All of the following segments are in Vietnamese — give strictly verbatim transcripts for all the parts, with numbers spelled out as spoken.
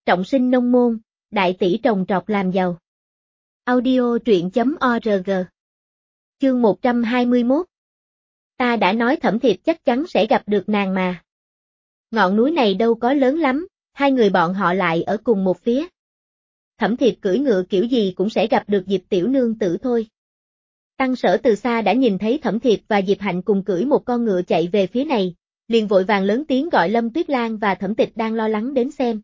trọng sinh nông môn, đại tỷ trồng trọt làm giàu. Audio truyện chấm org. Chương một trăm hai mươi mốt. Ta đã nói Thẩm Thiệp chắc chắn sẽ gặp được nàng mà. Ngọn núi này đâu có lớn lắm, hai người bọn họ lại ở cùng một phía. Thẩm Thiệp cưỡi ngựa kiểu gì cũng sẽ gặp được Diệp tiểu nương tử thôi. Tăng Sở từ xa đã nhìn thấy Thẩm Thiệp và Diệp Hạnh cùng cưỡi một con ngựa chạy về phía này, liền vội vàng lớn tiếng gọi Lâm Tuyết Lan và Thẩm Tịch đang lo lắng đến xem.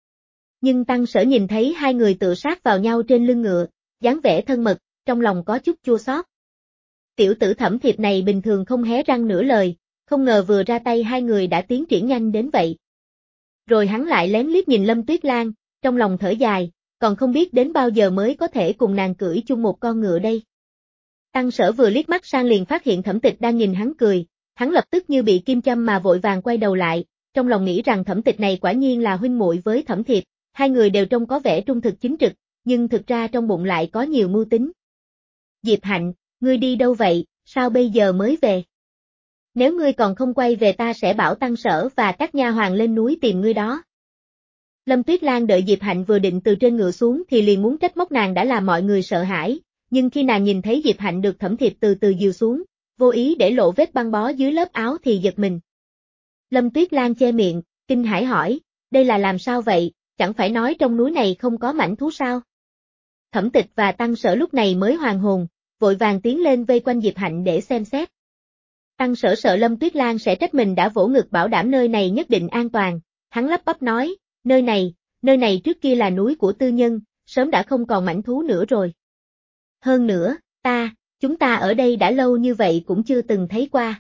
Nhưng Tăng Sở nhìn thấy hai người tựa sát vào nhau trên lưng ngựa, dáng vẻ thân mật, trong lòng có chút chua xót. Tiểu tử Thẩm Thiệp này bình thường không hé răng nửa lời, không ngờ vừa ra tay hai người đã tiến triển nhanh đến vậy. Rồi hắn lại lén liếc nhìn Lâm Tuyết Lan, trong lòng thở dài, còn không biết đến bao giờ mới có thể cùng nàng cưỡi chung một con ngựa đây. Tăng Sở vừa liếc mắt sang liền phát hiện Thẩm Tịch đang nhìn hắn cười, hắn lập tức như bị kim châm mà vội vàng quay đầu lại, trong lòng nghĩ rằng Thẩm Tịch này quả nhiên là huynh muội với Thẩm Thiệp, hai người đều trông có vẻ trung thực chính trực, nhưng thực ra trong bụng lại có nhiều mưu tính. Diệp Hạnh, ngươi đi đâu vậy, sao bây giờ mới về? Nếu ngươi còn không quay về ta sẽ bảo Tăng Sở và các nha hoàn lên núi tìm ngươi đó. Lâm Tuyết Lan đợi Diệp Hạnh vừa định từ trên ngựa xuống thì liền muốn trách móc nàng đã làm mọi người sợ hãi, nhưng khi nàng nhìn thấy Diệp Hạnh được Thẩm Thiệp từ từ dìu xuống, vô ý để lộ vết băng bó dưới lớp áo thì giật mình. Lâm Tuyết Lan che miệng, kinh hãi hỏi, đây là làm sao vậy, chẳng phải nói trong núi này không có mãnh thú sao? Thẩm Tịch và Tăng Sở lúc này mới hoàn hồn, vội vàng tiến lên vây quanh Diệp Hạnh để xem xét. Tăng Sở sợ Lâm Tuyết Lan sẽ trách mình đã vỗ ngực bảo đảm nơi này nhất định an toàn, hắn lắp bắp nói, nơi này, nơi này trước kia là núi của tư nhân, sớm đã không còn mãnh thú nữa rồi. Hơn nữa, ta, chúng ta ở đây đã lâu như vậy cũng chưa từng thấy qua.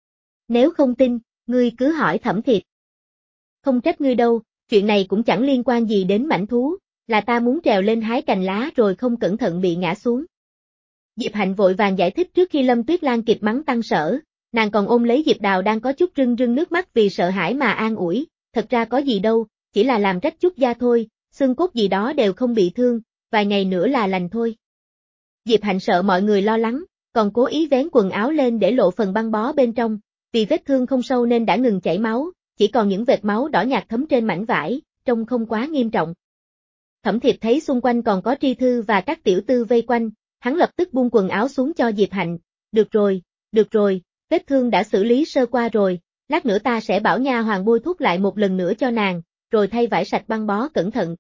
Nếu không tin, ngươi cứ hỏi Thẩm Thiệp. Không trách ngươi đâu, chuyện này cũng chẳng liên quan gì đến mãnh thú, là ta muốn trèo lên hái cành lá rồi không cẩn thận bị ngã xuống. Diệp Hạnh vội vàng giải thích trước khi Lâm Tuyết Lan kịp mắng Tăng Sở, nàng còn ôm lấy Diệp Đào đang có chút rưng rưng nước mắt vì sợ hãi mà an ủi, thật ra có gì đâu, chỉ là làm rách chút da thôi, xương cốt gì đó đều không bị thương, vài ngày nữa là lành thôi. Diệp Hạnh sợ mọi người lo lắng, còn cố ý vén quần áo lên để lộ phần băng bó bên trong, vì vết thương không sâu nên đã ngừng chảy máu, chỉ còn những vệt máu đỏ nhạt thấm trên mảnh vải, trông không quá nghiêm trọng. Thẩm Thiệp thấy xung quanh còn có Tri Thư và các tiểu tư vây quanh, hắn lập tức buông quần áo xuống cho Diệp Hạnh, được rồi, được rồi, vết thương đã xử lý sơ qua rồi, lát nữa ta sẽ bảo nha hoàn bôi thuốc lại một lần nữa cho nàng, rồi thay vải sạch băng bó cẩn thận.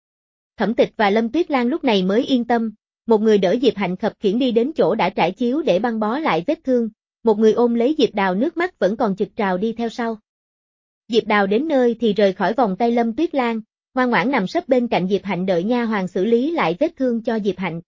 Thẩm Tịch và Lâm Tuyết Lan lúc này mới yên tâm, một người đỡ Diệp Hạnh khập khiễng đi đến chỗ đã trải chiếu để băng bó lại vết thương, một người ôm lấy Diệp Đào nước mắt vẫn còn chực trào đi theo sau. Diệp Đào đến nơi thì rời khỏi vòng tay Lâm Tuyết Lan, ngoan ngoãn nằm sấp bên cạnh Diệp Hạnh đợi nha hoàn xử lý lại vết thương cho Diệp Hạnh.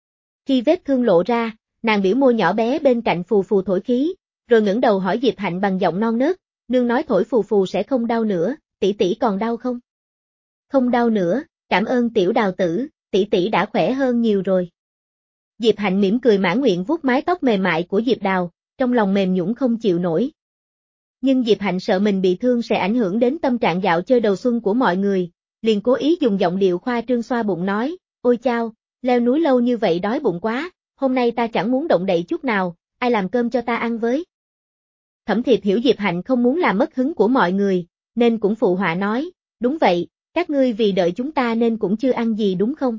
Khi vết thương lộ ra, nàng biểu môi nhỏ bé bên cạnh phù phù thổi khí, rồi ngẩng đầu hỏi Diệp Hạnh bằng giọng non nớt, nương nói thổi phù phù sẽ không đau nữa, tỷ tỷ còn đau không? Không đau nữa, cảm ơn tiểu Đào tử, tỷ tỷ đã khỏe hơn nhiều rồi. Diệp Hạnh mỉm cười mãn nguyện vuốt mái tóc mềm mại của Diệp Đào, trong lòng mềm nhũn không chịu nổi. Nhưng Diệp Hạnh sợ mình bị thương sẽ ảnh hưởng đến tâm trạng dạo chơi đầu xuân của mọi người, liền cố ý dùng giọng điệu khoa trương xoa bụng nói, ôi chao, leo núi lâu như vậy đói bụng quá, hôm nay ta chẳng muốn động đậy chút nào, ai làm cơm cho ta ăn với. Thẩm Thiệp hiểu Diệp Hạnh không muốn làm mất hứng của mọi người, nên cũng phụ họa nói, đúng vậy, các ngươi vì đợi chúng ta nên cũng chưa ăn gì đúng không?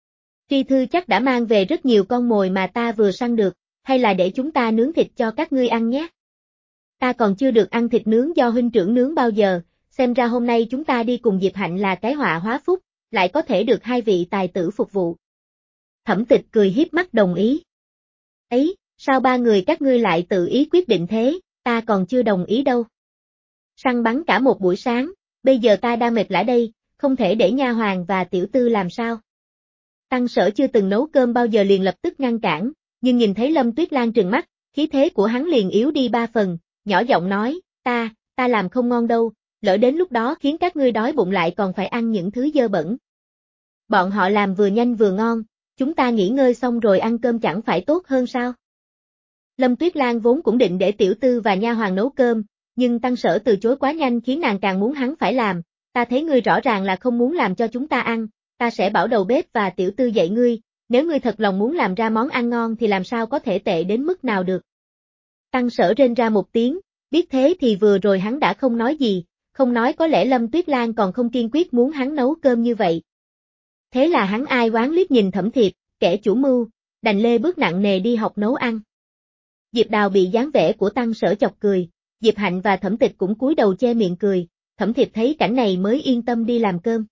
Tri Thư chắc đã mang về rất nhiều con mồi mà ta vừa săn được, hay là để chúng ta nướng thịt cho các ngươi ăn nhé? Ta còn chưa được ăn thịt nướng do huynh trưởng nướng bao giờ, xem ra hôm nay chúng ta đi cùng Diệp Hạnh là cái họa hóa phúc, lại có thể được hai vị tài tử phục vụ. Thẩm Tịch cười hiếp mắt đồng ý. Ấy, sao ba người các ngươi lại tự ý quyết định thế, ta còn chưa đồng ý đâu. Săn bắn cả một buổi sáng, bây giờ ta đang mệt lả đây, không thể để nha hoàn và tiểu tư làm sao. Tăng Sở chưa từng nấu cơm bao giờ liền lập tức ngăn cản, nhưng nhìn thấy Lâm Tuyết Lan trừng mắt, khí thế của hắn liền yếu đi ba phần, nhỏ giọng nói, ta, ta làm không ngon đâu, lỡ đến lúc đó khiến các ngươi đói bụng lại còn phải ăn những thứ dơ bẩn. Bọn họ làm vừa nhanh vừa ngon, chúng ta nghỉ ngơi xong rồi ăn cơm chẳng phải tốt hơn sao? Lâm Tuyết Lan vốn cũng định để tiểu tư và nha hoàn nấu cơm, nhưng Tăng Sở từ chối quá nhanh khiến nàng càng muốn hắn phải làm, ta thấy ngươi rõ ràng là không muốn làm cho chúng ta ăn, ta sẽ bảo đầu bếp và tiểu tư dạy ngươi, nếu ngươi thật lòng muốn làm ra món ăn ngon thì làm sao có thể tệ đến mức nào được. Tăng Sở rên ra một tiếng, biết thế thì vừa rồi hắn đã không nói gì, không nói có lẽ Lâm Tuyết Lan còn không kiên quyết muốn hắn nấu cơm như vậy. Thế là hắn ai oán liếc nhìn Thẩm Thiệp, kẻ chủ mưu, đành lê bước nặng nề đi học nấu ăn. Diệp Đào bị dáng vẻ của Tăng Sở chọc cười, Diệp Hạnh và Thẩm Tịch cũng cúi đầu che miệng cười, Thẩm Thiệp thấy cảnh này mới yên tâm đi làm cơm.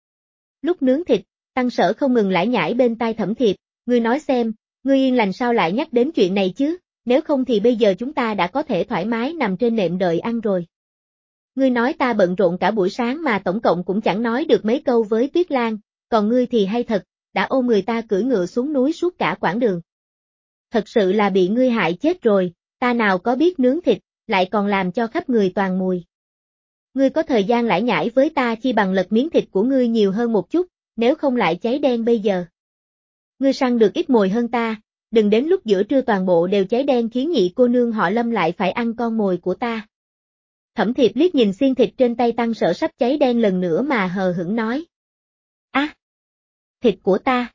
Lúc nướng thịt, Tăng Sở không ngừng lải nhải bên tai Thẩm Thiệp, ngươi nói xem, ngươi yên lành sao lại nhắc đến chuyện này chứ, nếu không thì bây giờ chúng ta đã có thể thoải mái nằm trên nệm đợi ăn rồi. Ngươi nói ta bận rộn cả buổi sáng mà tổng cộng cũng chẳng nói được mấy câu với Tuyết Lan, còn ngươi thì hay thật, đã ôm người ta cưỡi ngựa xuống núi suốt cả quãng đường. Thật sự là bị ngươi hại chết rồi, ta nào có biết nướng thịt, lại còn làm cho khắp người toàn mùi. Ngươi có thời gian lải nhải với ta chi bằng lật miếng thịt của ngươi nhiều hơn một chút, nếu không lại cháy đen bây giờ. Ngươi săn được ít mồi hơn ta, đừng đến lúc giữa trưa toàn bộ đều cháy đen khiến nhị cô nương họ Lâm lại phải ăn con mồi của ta. Thẩm Thiệp liếc nhìn xiên thịt trên tay Tăng Sở sắp cháy đen lần nữa mà hờ hững nói. Á! À, thịt của ta!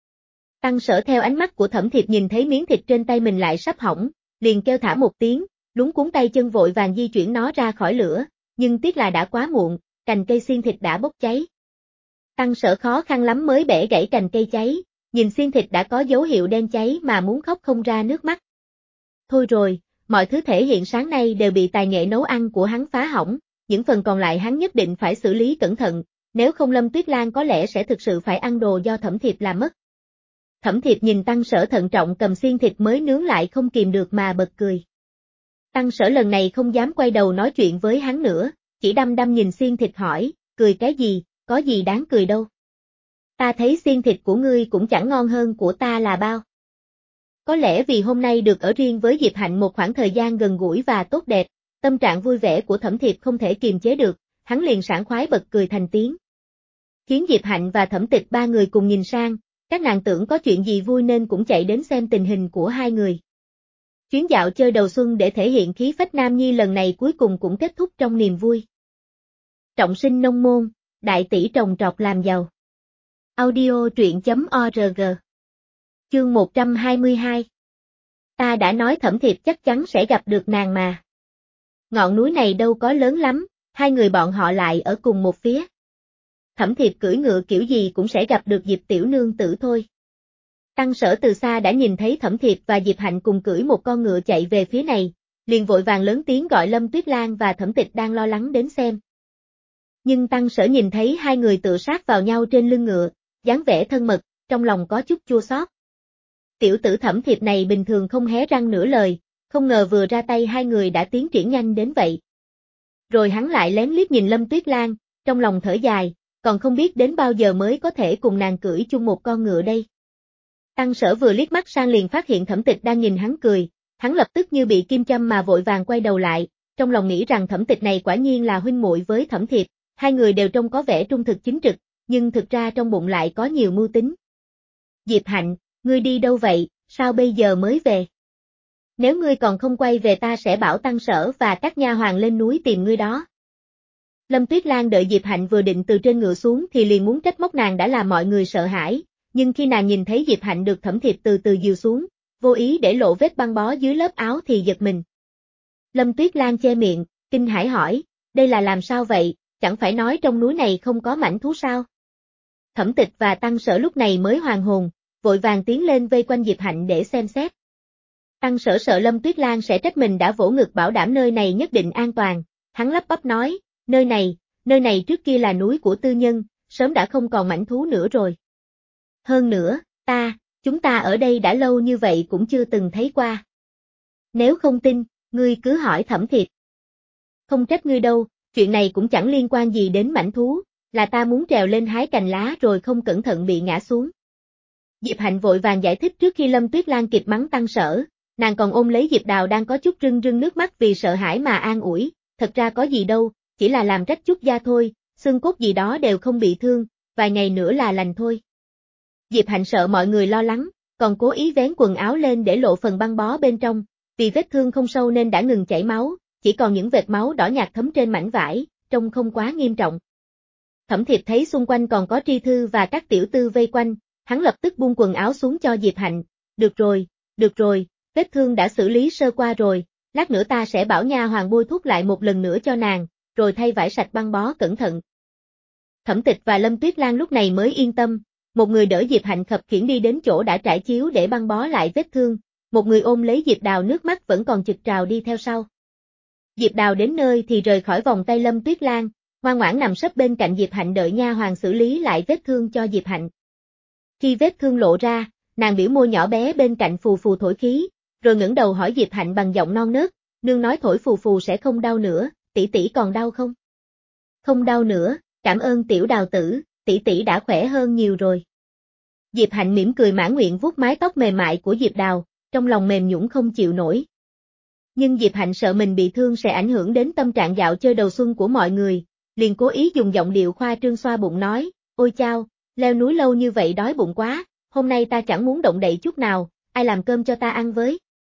Tăng Sở theo ánh mắt của Thẩm Thiệp nhìn thấy miếng thịt trên tay mình lại sắp hỏng, liền kêu thả một tiếng, lúng cuốn tay chân vội vàng di chuyển nó ra khỏi lửa, nhưng tiếc là đã quá muộn, cành cây xiên thịt đã bốc cháy. Tăng Sở khó khăn lắm mới bẻ gãy cành cây cháy, nhìn xiên thịt đã có dấu hiệu đen cháy mà muốn khóc không ra nước mắt. Thôi rồi, mọi thứ thể hiện sáng nay đều bị tài nghệ nấu ăn của hắn phá hỏng, những phần còn lại hắn nhất định phải xử lý cẩn thận, nếu không Lâm Tuyết Lan có lẽ sẽ thực sự phải ăn đồ do Thẩm Thiệp làm mất. Thẩm Thiệp nhìn Tăng Sở thận trọng cầm xiên thịt mới nướng lại không kìm được mà bật cười. Tăng Sở lần này không dám quay đầu nói chuyện với hắn nữa, chỉ đăm đăm nhìn xiên thịt hỏi, cười cái gì, có gì đáng cười đâu. Ta thấy xiên thịt của ngươi cũng chẳng ngon hơn của ta là bao. Có lẽ vì hôm nay được ở riêng với Diệp Hạnh một khoảng thời gian gần gũi và tốt đẹp, tâm trạng vui vẻ của Thẩm Thiệp không thể kiềm chế được, hắn liền sảng khoái bật cười thành tiếng. Khiến Diệp Hạnh và Thẩm Tịch ba người cùng nhìn sang, các nàng tưởng có chuyện gì vui nên cũng chạy đến xem tình hình của hai người. Chuyến dạo chơi đầu xuân để thể hiện khí phách nam nhi lần này cuối cùng cũng kết thúc trong niềm vui. Trọng sinh nông môn, đại tỷ trồng trọt làm giàu. Audio truyện chấm org. Chương một trăm hai mươi hai. Ta đã nói Thẩm Thiệp chắc chắn sẽ gặp được nàng mà. Ngọn núi này đâu có lớn lắm, hai người bọn họ lại ở cùng một phía. Thẩm Thiệp cưỡi ngựa kiểu gì cũng sẽ gặp được Diệp tiểu nương tử thôi. Tăng Sở từ xa đã nhìn thấy Thẩm Thiệp và Diệp Hạnh cùng cưỡi một con ngựa chạy về phía này, liền vội vàng lớn tiếng gọi Lâm Tuyết Lan và Thẩm Tịch đang lo lắng đến xem. Nhưng Tăng Sở nhìn thấy hai người tựa sát vào nhau trên lưng ngựa, dáng vẻ thân mật, trong lòng có chút chua xót. Tiểu tử Thẩm Thiệp này bình thường không hé răng nửa lời, không ngờ vừa ra tay hai người đã tiến triển nhanh đến vậy. Rồi hắn lại lén liếc nhìn Lâm Tuyết Lan, trong lòng thở dài, còn không biết đến bao giờ mới có thể cùng nàng cưỡi chung một con ngựa đây. Tăng Sở vừa liếc mắt sang liền phát hiện Thẩm Tịch đang nhìn hắn cười, hắn lập tức như bị kim châm mà vội vàng quay đầu lại, trong lòng nghĩ rằng Thẩm Tịch này quả nhiên là huynh muội với Thẩm Thiệp, hai người đều trông có vẻ trung thực chính trực, nhưng thực ra trong bụng lại có nhiều mưu tính. Diệp Hạnh, ngươi đi đâu vậy, sao bây giờ mới về? Nếu ngươi còn không quay về ta sẽ bảo Tăng Sở và các nha hoàn lên núi tìm ngươi đó. Lâm Tuyết Lan đợi Diệp Hạnh vừa định từ trên ngựa xuống thì liền muốn trách móc nàng đã làm mọi người sợ hãi, nhưng khi nàng nhìn thấy Diệp Hạnh được Thẩm Thiệp từ từ dìu xuống, vô ý để lộ vết băng bó dưới lớp áo thì giật mình. Lâm Tuyết Lan che miệng, kinh hãi hỏi, đây là làm sao vậy, chẳng phải nói trong núi này không có mãnh thú sao? Thẩm Tịch và Tăng Sở lúc này mới hoàn hồn, vội vàng tiến lên vây quanh Diệp Hạnh để xem xét. Tăng Sở sợ Lâm Tuyết Lan sẽ trách mình đã vỗ ngực bảo đảm nơi này nhất định an toàn, hắn lắp bắp nói, nơi này, nơi này trước kia là núi của tư nhân, sớm đã không còn mãnh thú nữa rồi. Hơn nữa, ta, chúng ta ở đây đã lâu như vậy cũng chưa từng thấy qua. Nếu không tin, ngươi cứ hỏi Thẩm Thiệp. Không trách ngươi đâu, chuyện này cũng chẳng liên quan gì đến mãnh thú, là ta muốn trèo lên hái cành lá rồi không cẩn thận bị ngã xuống. Diệp Hạnh vội vàng giải thích trước khi Lâm Tuyết Lan kịp mắng Tăng Sở, nàng còn ôm lấy Diệp Đào đang có chút rưng rưng nước mắt vì sợ hãi mà an ủi, thật ra có gì đâu, chỉ là làm rách chút da thôi, xương cốt gì đó đều không bị thương, vài ngày nữa là lành thôi. Diệp Hạnh sợ mọi người lo lắng, còn cố ý vén quần áo lên để lộ phần băng bó bên trong, vì vết thương không sâu nên đã ngừng chảy máu, chỉ còn những vệt máu đỏ nhạt thấm trên mảnh vải, trông không quá nghiêm trọng. Thẩm Thiệp thấy xung quanh còn có Tri Thư và các tiểu tư vây quanh, hắn lập tức buông quần áo xuống cho Diệp Hạnh, được rồi, được rồi, vết thương đã xử lý sơ qua rồi, lát nữa ta sẽ bảo nha hoàn bôi thuốc lại một lần nữa cho nàng, rồi thay vải sạch băng bó cẩn thận. Thẩm Tịch và Lâm Tuyết Lan lúc này mới yên tâm, một người đỡ Diệp Hạnh khập khiễng đi đến chỗ đã trải chiếu để băng bó lại vết thương, một người ôm lấy Diệp Đào nước mắt vẫn còn trực trào đi theo sau. Diệp Đào đến nơi thì rời khỏi vòng tay Lâm Tuyết Lan, ngoan ngoãn nằm sấp bên cạnh Diệp Hạnh đợi nha hoàn xử lý lại vết thương cho Diệp Hạnh. Khi vết thương lộ ra, nàng biểu môi nhỏ bé bên cạnh phù phù thổi khí, rồi ngẩng đầu hỏi Diệp Hạnh bằng giọng non nớt, nương nói thổi phù phù sẽ không đau nữa, tỷ tỷ còn đau không? Không đau nữa, cảm ơn tiểu Đào tử, tỷ tỷ đã khỏe hơn nhiều rồi. Diệp Hạnh mỉm cười mãn nguyện vuốt mái tóc mềm mại của Diệp Đào, trong lòng mềm nhũn không chịu nổi. Nhưng Diệp Hạnh sợ mình bị thương sẽ ảnh hưởng đến tâm trạng dạo chơi đầu xuân của mọi người, liền cố ý dùng giọng điệu khoa trương xoa bụng nói, ôi chao, leo núi lâu như vậy đói bụng quá, hôm nay ta chẳng muốn động đậy chút nào, ai làm cơm cho ta ăn với.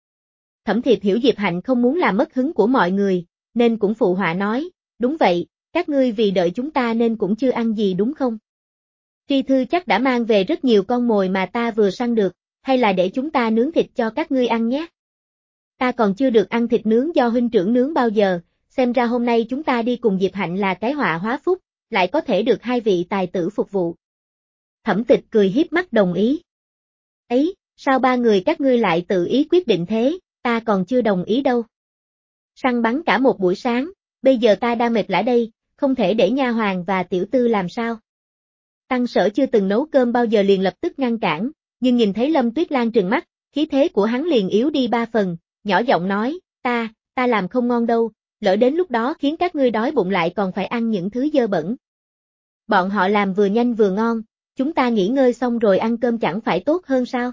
Thẩm Thiệp hiểu Diệp Hạnh không muốn làm mất hứng của mọi người, nên cũng phụ họa nói, đúng vậy, các ngươi vì đợi chúng ta nên cũng chưa ăn gì đúng không? Tri Thư chắc đã mang về rất nhiều con mồi mà ta vừa săn được, hay là để chúng ta nướng thịt cho các ngươi ăn nhé? Ta còn chưa được ăn thịt nướng do huynh trưởng nướng bao giờ, xem ra hôm nay chúng ta đi cùng Diệp Hạnh là cái họa hóa phúc, lại có thể được hai vị tài tử phục vụ. Thẩm Tịch cười hiếp mắt đồng ý. Ấy, sao ba người các ngươi lại tự ý quyết định thế, ta còn chưa đồng ý đâu. Săn bắn cả một buổi sáng, bây giờ ta đang mệt lả đây, không thể để nha hoàn và tiểu tư làm sao. Tăng Sở chưa từng nấu cơm bao giờ liền lập tức ngăn cản, nhưng nhìn thấy Lâm Tuyết Lan trừng mắt, khí thế của hắn liền yếu đi ba phần, nhỏ giọng nói, ta, ta làm không ngon đâu, lỡ đến lúc đó khiến các ngươi đói bụng lại còn phải ăn những thứ dơ bẩn. Bọn họ làm vừa nhanh vừa ngon, chúng ta nghỉ ngơi xong rồi ăn cơm chẳng phải tốt hơn sao?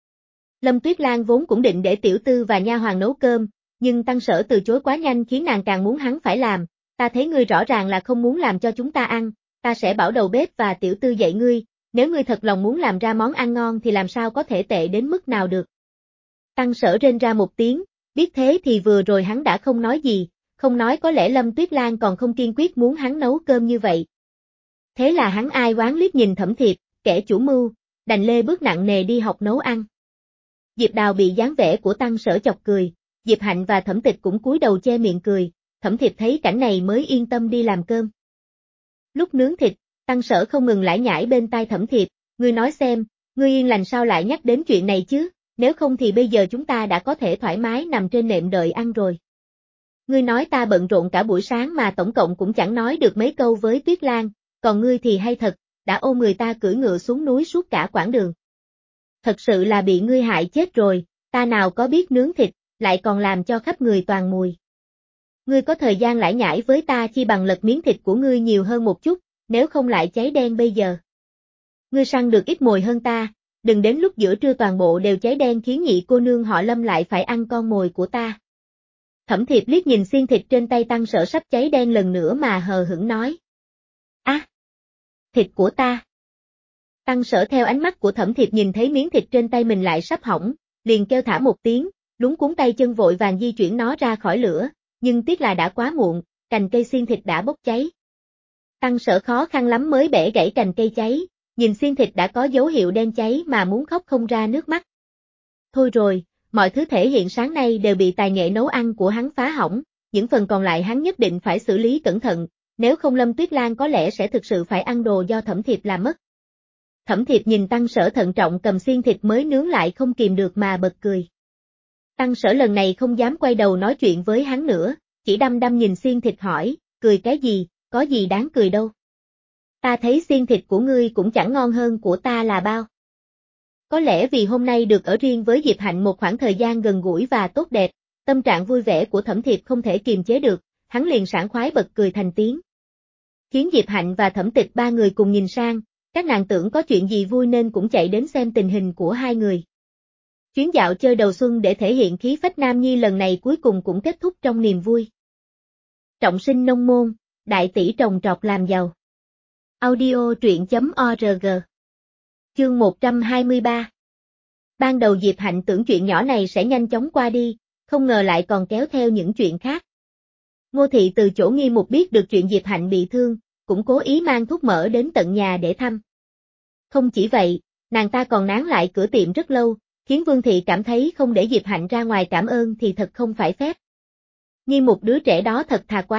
Lâm Tuyết Lan vốn cũng định để tiểu tư và nha hoàn nấu cơm, nhưng Tăng Sở từ chối quá nhanh khiến nàng càng muốn hắn phải làm, ta thấy ngươi rõ ràng là không muốn làm cho chúng ta ăn, ta sẽ bảo đầu bếp và tiểu tư dạy ngươi, nếu ngươi thật lòng muốn làm ra món ăn ngon thì làm sao có thể tệ đến mức nào được. Tăng Sở rên ra một tiếng, biết thế thì vừa rồi hắn đã không nói gì, không nói có lẽ Lâm Tuyết Lan còn không kiên quyết muốn hắn nấu cơm như vậy. Thế là hắn ai oán liếc nhìn Thẩm Thiệp, kẻ chủ mưu, đành lê bước nặng nề đi học nấu ăn. Diệp Đào bị dáng vẻ của Tăng Sở chọc cười, Diệp Hạnh và Thẩm Tịch cũng cúi đầu che miệng cười, Thẩm Thiệp thấy cảnh này mới yên tâm đi làm cơm. Lúc nướng thịt, Tăng Sở không ngừng lải nhải bên tai Thẩm Thiệp, ngươi nói xem, ngươi yên lành sao lại nhắc đến chuyện này chứ, nếu không thì bây giờ chúng ta đã có thể thoải mái nằm trên nệm đợi ăn rồi. Ngươi nói ta bận rộn cả buổi sáng mà tổng cộng cũng chẳng nói được mấy câu với Tuyết Lan, còn ngươi thì hay thật, đã ôm người ta cưỡi ngựa xuống núi suốt cả quãng đường. Thật sự là bị ngươi hại chết rồi, ta nào có biết nướng thịt, lại còn làm cho khắp người toàn mùi. Ngươi có thời gian lải nhải với ta chi bằng lật miếng thịt của ngươi nhiều hơn một chút, nếu không lại cháy đen bây giờ. Ngươi săn được ít mồi hơn ta, đừng đến lúc giữa trưa toàn bộ đều cháy đen khiến nhị cô nương họ Lâm lại phải ăn con mồi của ta. Thẩm Thiệp liếc nhìn xiên thịt trên tay Tăng Sở sắp cháy đen lần nữa mà hờ hững nói. Á! À, thịt của ta! Tăng Sở theo ánh mắt của Thẩm Thiệp nhìn thấy miếng thịt trên tay mình lại sắp hỏng, liền kêu thả một tiếng, lúng cuốn tay chân vội vàng di chuyển nó ra khỏi lửa, nhưng tiếc là đã quá muộn, cành cây xiên thịt đã bốc cháy. Tăng Sở khó khăn lắm mới bẻ gãy cành cây cháy, nhìn xiên thịt đã có dấu hiệu đen cháy mà muốn khóc không ra nước mắt. Thôi rồi, mọi thứ thể hiện sáng nay đều bị tài nghệ nấu ăn của hắn phá hỏng, những phần còn lại hắn nhất định phải xử lý cẩn thận, nếu không Lâm Tuyết Lan có lẽ sẽ thực sự phải ăn đồ do Thẩm Thiệp làm mất. Thẩm Thiệp nhìn Tăng Sở thận trọng cầm xiên thịt mới nướng lại không kìm được mà bật cười. Tăng Sở lần này không dám quay đầu nói chuyện với hắn nữa, chỉ đăm đăm nhìn xiên thịt hỏi, cười cái gì, có gì đáng cười đâu. Ta thấy xiên thịt của ngươi cũng chẳng ngon hơn của ta là bao. Có lẽ vì hôm nay được ở riêng với Diệp Hạnh một khoảng thời gian gần gũi và tốt đẹp, tâm trạng vui vẻ của Thẩm Thiệp không thể kiềm chế được, hắn liền sảng khoái bật cười thành tiếng. Khiến Diệp Hạnh và Thẩm Tịch ba người cùng nhìn sang, các nàng tưởng có chuyện gì vui nên cũng chạy đến xem tình hình của hai người. Chuyến dạo chơi đầu xuân để thể hiện khí phách nam nhi lần này cuối cùng cũng kết thúc trong niềm vui. Trọng sinh nông môn, đại tỷ trồng trọt làm giàu. Audio truyện chấm org. Chương một trăm hai mươi ba. Ban đầu Diệp Hạnh tưởng chuyện nhỏ này sẽ nhanh chóng qua đi, không ngờ lại còn kéo theo những chuyện khác. Ngô Thị từ chỗ Nghi Mục biết được chuyện Diệp Hạnh bị thương, cũng cố ý mang thuốc mỡ đến tận nhà để thăm. Không chỉ vậy, nàng ta còn nán lại cửa tiệm rất lâu, khiến Vương Thị cảm thấy không để Diệp Hạnh ra ngoài cảm ơn thì thật không phải phép. Nghi Mục đứa trẻ đó thật thà quá,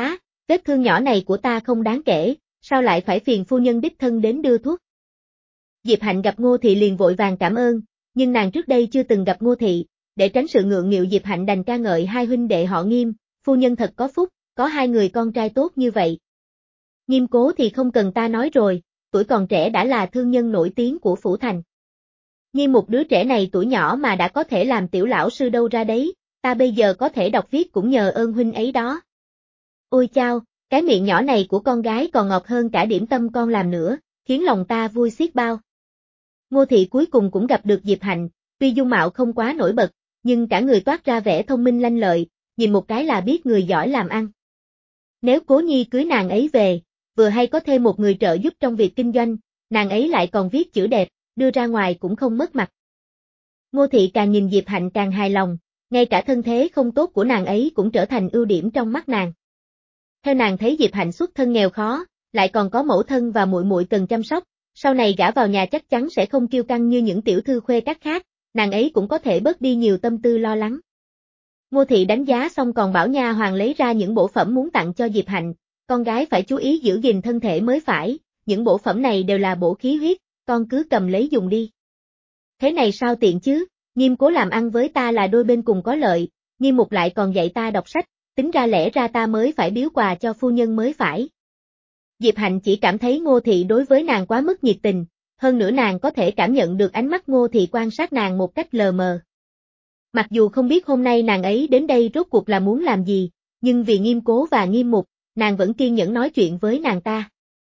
Vết thương nhỏ này của ta không đáng kể, sao lại phải phiền phu nhân đích thân đến đưa thuốc. Diệp Hạnh gặp Ngô Thị liền vội vàng cảm ơn, nhưng nàng trước đây chưa từng gặp Ngô Thị, để tránh sự ngượng nghịu Diệp Hạnh đành ca ngợi hai huynh đệ họ Nghiêm, phu nhân thật có phúc, có hai người con trai tốt như vậy. Nghiêm Cố thì không cần ta nói rồi, tuổi còn trẻ đã là thương nhân nổi tiếng của phủ thành. Nghiêm Mục đứa trẻ này tuổi nhỏ mà đã có thể làm tiểu lão sư đâu ra đấy, ta bây giờ có thể đọc viết cũng nhờ ơn huynh ấy đó. Ôi chao, cái miệng nhỏ này của con gái còn ngọt hơn cả điểm tâm con làm nữa, khiến lòng ta vui xiết bao. Ngô Thị cuối cùng cũng gặp được Diệp Hạnh, tuy dung mạo không quá nổi bật, nhưng cả người toát ra vẻ thông minh lanh lợi, nhìn một cái là biết người giỏi làm ăn. Nếu Cố Nhi cưới nàng ấy về, vừa hay có thêm một người trợ giúp trong việc kinh doanh, nàng ấy lại còn viết chữ đẹp, đưa ra ngoài cũng không mất mặt. Ngô Thị càng nhìn Diệp Hạnh càng hài lòng, ngay cả thân thế không tốt của nàng ấy cũng trở thành ưu điểm trong mắt nàng. Theo nàng thấy Diệp Hạnh xuất thân nghèo khó, lại còn có mẫu thân và muội muội cần chăm sóc, sau này gả vào nhà chắc chắn sẽ không kiêu căng như những tiểu thư khuê các khác, nàng ấy cũng có thể bớt đi nhiều tâm tư lo lắng. Ngô Thị đánh giá xong còn bảo nha hoàn lấy ra những bổ phẩm muốn tặng cho Diệp Hạnh, con gái phải chú ý giữ gìn thân thể mới phải, những bổ phẩm này đều là bổ khí huyết, con cứ cầm lấy dùng đi. Thế này sao tiện chứ, Nghiêm Cố làm ăn với ta là đôi bên cùng có lợi, Nghiêm Mục lại còn dạy ta đọc sách, tính ra lẽ ra ta mới phải biếu quà cho phu nhân mới phải. Diệp Hạnh chỉ cảm thấy Ngô Thị đối với nàng quá mức nhiệt tình, hơn nữa nàng có thể cảm nhận được ánh mắt Ngô Thị quan sát nàng một cách lờ mờ. Mặc dù không biết hôm nay nàng ấy đến đây rốt cuộc là muốn làm gì, nhưng vì Nghiêm Cố và Nghiêm Mục, nàng vẫn kiên nhẫn nói chuyện với nàng ta.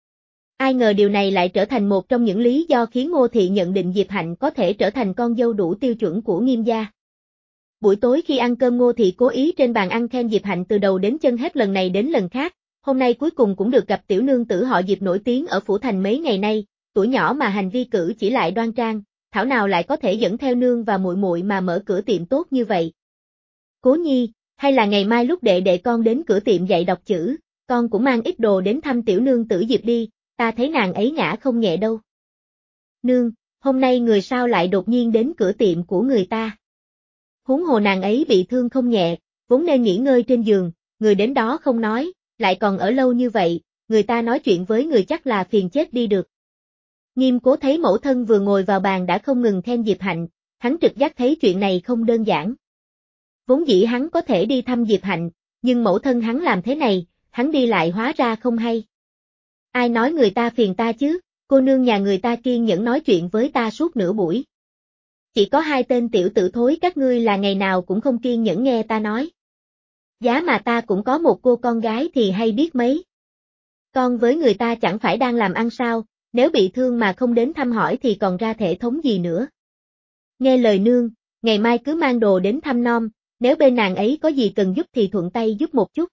Ai ngờ điều này lại trở thành một trong những lý do khiến Ngô Thị nhận định Diệp Hạnh có thể trở thành con dâu đủ tiêu chuẩn của Nghiêm gia. Buổi tối khi ăn cơm Ngô Thị cố ý trên bàn ăn khen Diệp Hạnh từ đầu đến chân hết lần này đến lần khác, hôm nay cuối cùng cũng được gặp tiểu nương tử họ Diệp nổi tiếng ở phủ thành mấy ngày nay, tuổi nhỏ mà hành vi cử chỉ lại đoan trang, thảo nào lại có thể dẫn theo nương và muội muội mà mở cửa tiệm tốt như vậy. Cố Nhi, hay là ngày mai lúc đệ đệ con đến cửa tiệm dạy đọc chữ, con cũng mang ít đồ đến thăm tiểu nương tử Diệp đi, ta thấy nàng ấy ngã không nhẹ đâu. Nương, hôm nay người sao lại đột nhiên đến cửa tiệm của người ta? Huống hồ nàng ấy bị thương không nhẹ, vốn nên nghỉ ngơi trên giường, người đến đó không nói, lại còn ở lâu như vậy, người ta nói chuyện với người chắc là phiền chết đi được. Nghiêm Cố thấy mẫu thân vừa ngồi vào bàn đã không ngừng khen Diệp Hạnh, hắn trực giác thấy chuyện này không đơn giản. Vốn dĩ hắn có thể đi thăm Diệp Hạnh, nhưng mẫu thân hắn làm thế này, hắn đi lại hóa ra không hay. Ai nói người ta phiền ta chứ, cô nương nhà người ta kiên nhẫn nói chuyện với ta suốt nửa buổi. Chỉ có hai tên tiểu tử thối các ngươi là ngày nào cũng không kiên nhẫn nghe ta nói. Giá mà ta cũng có một cô con gái thì hay biết mấy. Con với người ta chẳng phải đang làm ăn sao, nếu bị thương mà không đến thăm hỏi thì còn ra thể thống gì nữa. Nghe lời nương, ngày mai cứ mang đồ đến thăm nom, nếu bên nàng ấy có gì cần giúp thì thuận tay giúp một chút.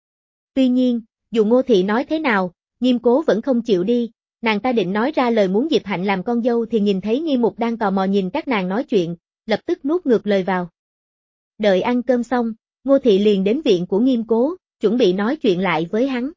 Tuy nhiên, dù Ngô Thị nói thế nào, Nghiêm Cố vẫn không chịu đi, nàng ta định nói ra lời muốn Diệp Hạnh làm con dâu thì nhìn thấy Nghiêm Mục đang tò mò nhìn các nàng nói chuyện, lập tức nuốt ngược lời vào. Đợi ăn cơm xong, Ngô Thị liền đến viện của Nghiêm Cố, chuẩn bị nói chuyện lại với hắn.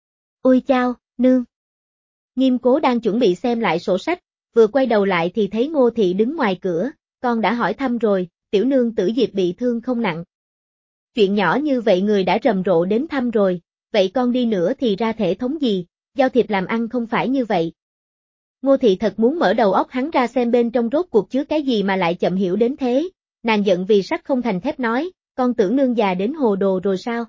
Ôi chao, nương! Nghiêm Cố đang chuẩn bị xem lại sổ sách, vừa quay đầu lại thì thấy Ngô Thị đứng ngoài cửa, con đã hỏi thăm rồi, tiểu nương tử Diệp bị thương không nặng. Chuyện nhỏ như vậy người đã rầm rộ đến thăm rồi, vậy con đi nữa thì ra thể thống gì, giao thiệp làm ăn không phải như vậy. Ngô Thị thật muốn mở đầu óc hắn ra xem bên trong rốt cuộc chứa cái gì mà lại chậm hiểu đến thế, nàng giận vì sắt không thành thép nói, con tưởng nương già đến hồ đồ rồi sao?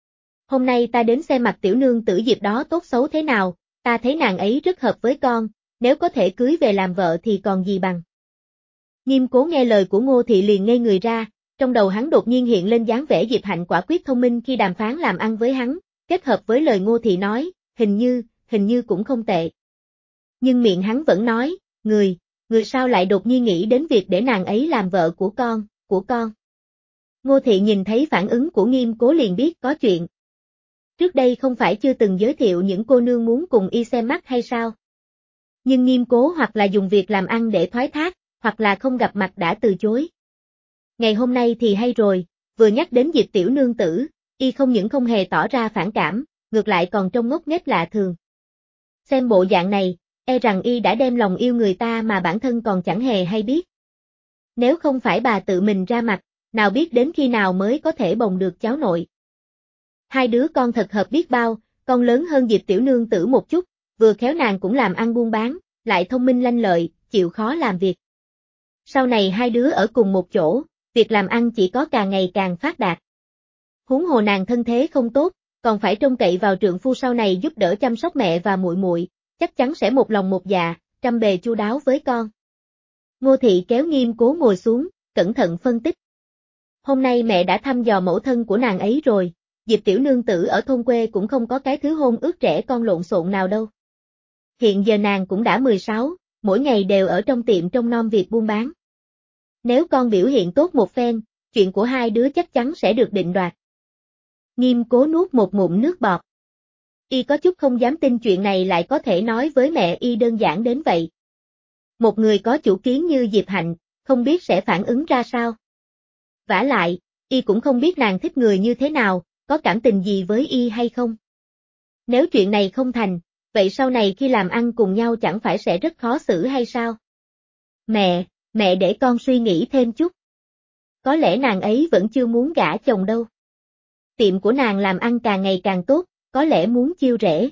Hôm nay ta đến xem mặt tiểu nương tử Diệp đó tốt xấu thế nào, ta thấy nàng ấy rất hợp với con, nếu có thể cưới về làm vợ thì còn gì bằng. Nghiêm Cố nghe lời của Ngô Thị liền ngây người ra, trong đầu hắn đột nhiên hiện lên dáng vẻ Diệp Hạnh quả quyết thông minh khi đàm phán làm ăn với hắn, kết hợp với lời Ngô Thị nói, hình như, hình như cũng không tệ. Nhưng miệng hắn vẫn nói, người, người sao lại đột nhiên nghĩ đến việc để nàng ấy làm vợ của con, của con. Ngô Thị nhìn thấy phản ứng của Nghiêm Cố liền biết có chuyện. Trước đây không phải chưa từng giới thiệu những cô nương muốn cùng y xem mắt hay sao? Nhưng Nghiêm Cố hoặc là dùng việc làm ăn để thoái thác, hoặc là không gặp mặt đã từ chối. Ngày hôm nay thì hay rồi, vừa nhắc đến Diệp tiểu nương tử, y không những không hề tỏ ra phản cảm, ngược lại còn trông ngốc nghếch lạ thường. Xem bộ dạng này, e rằng y đã đem lòng yêu người ta mà bản thân còn chẳng hề hay biết. Nếu không phải bà tự mình ra mặt, nào biết đến khi nào mới có thể bồng được cháu nội. Hai đứa con thật hợp biết bao, con lớn hơn Diệp tiểu nương tử một chút, vừa khéo nàng cũng làm ăn buôn bán, lại thông minh lanh lợi, chịu khó làm việc. Sau này hai đứa ở cùng một chỗ, việc làm ăn chỉ có càng ngày càng phát đạt. Huống hồ nàng thân thế không tốt, còn phải trông cậy vào trượng phu sau này giúp đỡ chăm sóc mẹ và muội muội, chắc chắn sẽ một lòng một dạ, trăm bề chu đáo với con. Ngô Thị kéo Nghiêm Cố ngồi xuống, cẩn thận phân tích. Hôm nay mẹ đã thăm dò mẫu thân của nàng ấy rồi, Diệp tiểu nương tử ở thôn quê cũng không có cái thứ hôn ước trẻ con lộn xộn nào đâu. Hiện giờ nàng cũng đã mười sáu, mỗi ngày đều ở trong tiệm trông nom việc buôn bán. Nếu con biểu hiện tốt một phen, chuyện của hai đứa chắc chắn sẽ được định đoạt. Nghiêm Cố nuốt một ngụm nước bọt. Y có chút không dám tin chuyện này lại có thể nói với mẹ y đơn giản đến vậy. Một người có chủ kiến như Diệp Hạnh, không biết sẽ phản ứng ra sao. Vả lại, y cũng không biết nàng thích người như thế nào, có cảm tình gì với y hay không. Nếu chuyện này không thành, vậy sau này khi làm ăn cùng nhau chẳng phải sẽ rất khó xử hay sao? Mẹ, mẹ để con suy nghĩ thêm chút. Có lẽ nàng ấy vẫn chưa muốn gả chồng đâu. Tiệm của nàng làm ăn càng ngày càng tốt, có lẽ muốn chiêu rể.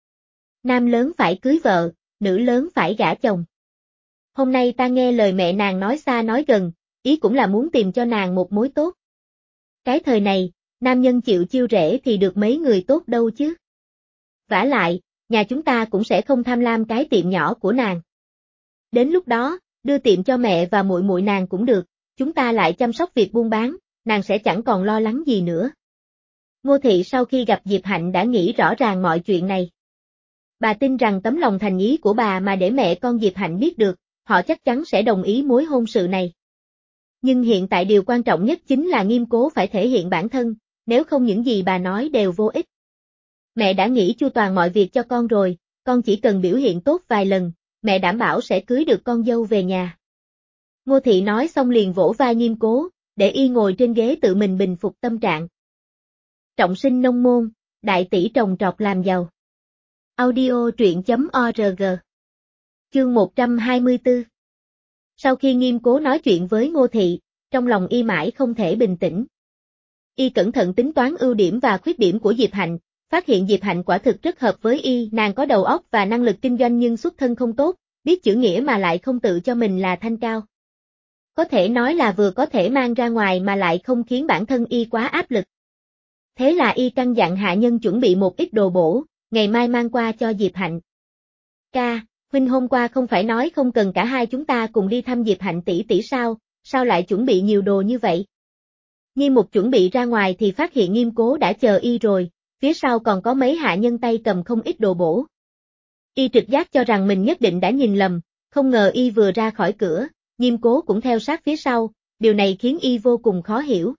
Nam lớn phải cưới vợ, nữ lớn phải gả chồng. Hôm nay ta nghe lời mẹ nàng nói xa nói gần, ý cũng là muốn tìm cho nàng một mối tốt. Cái thời này, nam nhân chịu chiêu rể thì được mấy người tốt đâu chứ. Vả lại, nhà chúng ta cũng sẽ không tham lam cái tiệm nhỏ của nàng. Đến lúc đó, đưa tiệm cho mẹ và muội muội nàng cũng được, chúng ta lại chăm sóc việc buôn bán, nàng sẽ chẳng còn lo lắng gì nữa. Ngô Thị sau khi gặp Diệp Hạnh đã nghĩ rõ ràng mọi chuyện này. Bà tin rằng tấm lòng thành ý của bà mà để mẹ con Diệp Hạnh biết được, họ chắc chắn sẽ đồng ý mối hôn sự này. Nhưng hiện tại điều quan trọng nhất chính là Nghiêm Cố phải thể hiện bản thân, nếu không những gì bà nói đều vô ích. Mẹ đã nghĩ chu toàn mọi việc cho con rồi, con chỉ cần biểu hiện tốt vài lần, mẹ đảm bảo sẽ cưới được con dâu về nhà. Ngô Thị nói xong liền vỗ vai Nghiêm Cố, để y ngồi trên ghế tự mình bình phục tâm trạng. Trọng sinh nông môn, đại tỷ trồng trọt làm giàu. Audio truyện chấm org. Chương một trăm hai mươi tư. Sau khi Nghiêm Cố nói chuyện với Ngô Thị, trong lòng y mãi không thể bình tĩnh. Y cẩn thận tính toán ưu điểm và khuyết điểm của Diệp Hạnh, phát hiện Diệp Hạnh quả thực rất hợp với y, nàng có đầu óc và năng lực kinh doanh nhưng xuất thân không tốt, biết chữ nghĩa mà lại không tự cho mình là thanh cao. Có thể nói là vừa có thể mang ra ngoài mà lại không khiến bản thân y quá áp lực. Thế là y căn dặn hạ nhân chuẩn bị một ít đồ bổ, ngày mai mang qua cho Diệp Hạnh. Ca, huynh hôm qua không phải nói không cần cả hai chúng ta cùng đi thăm Diệp Hạnh tỷ tỷ sao, sao lại chuẩn bị nhiều đồ như vậy? Nhi Mục chuẩn bị ra ngoài thì phát hiện Nghiêm Cố đã chờ y rồi, phía sau còn có mấy hạ nhân tay cầm không ít đồ bổ. Y trực giác cho rằng mình nhất định đã nhìn lầm, không ngờ y vừa ra khỏi cửa, Nghiêm Cố cũng theo sát phía sau, điều này khiến y vô cùng khó hiểu.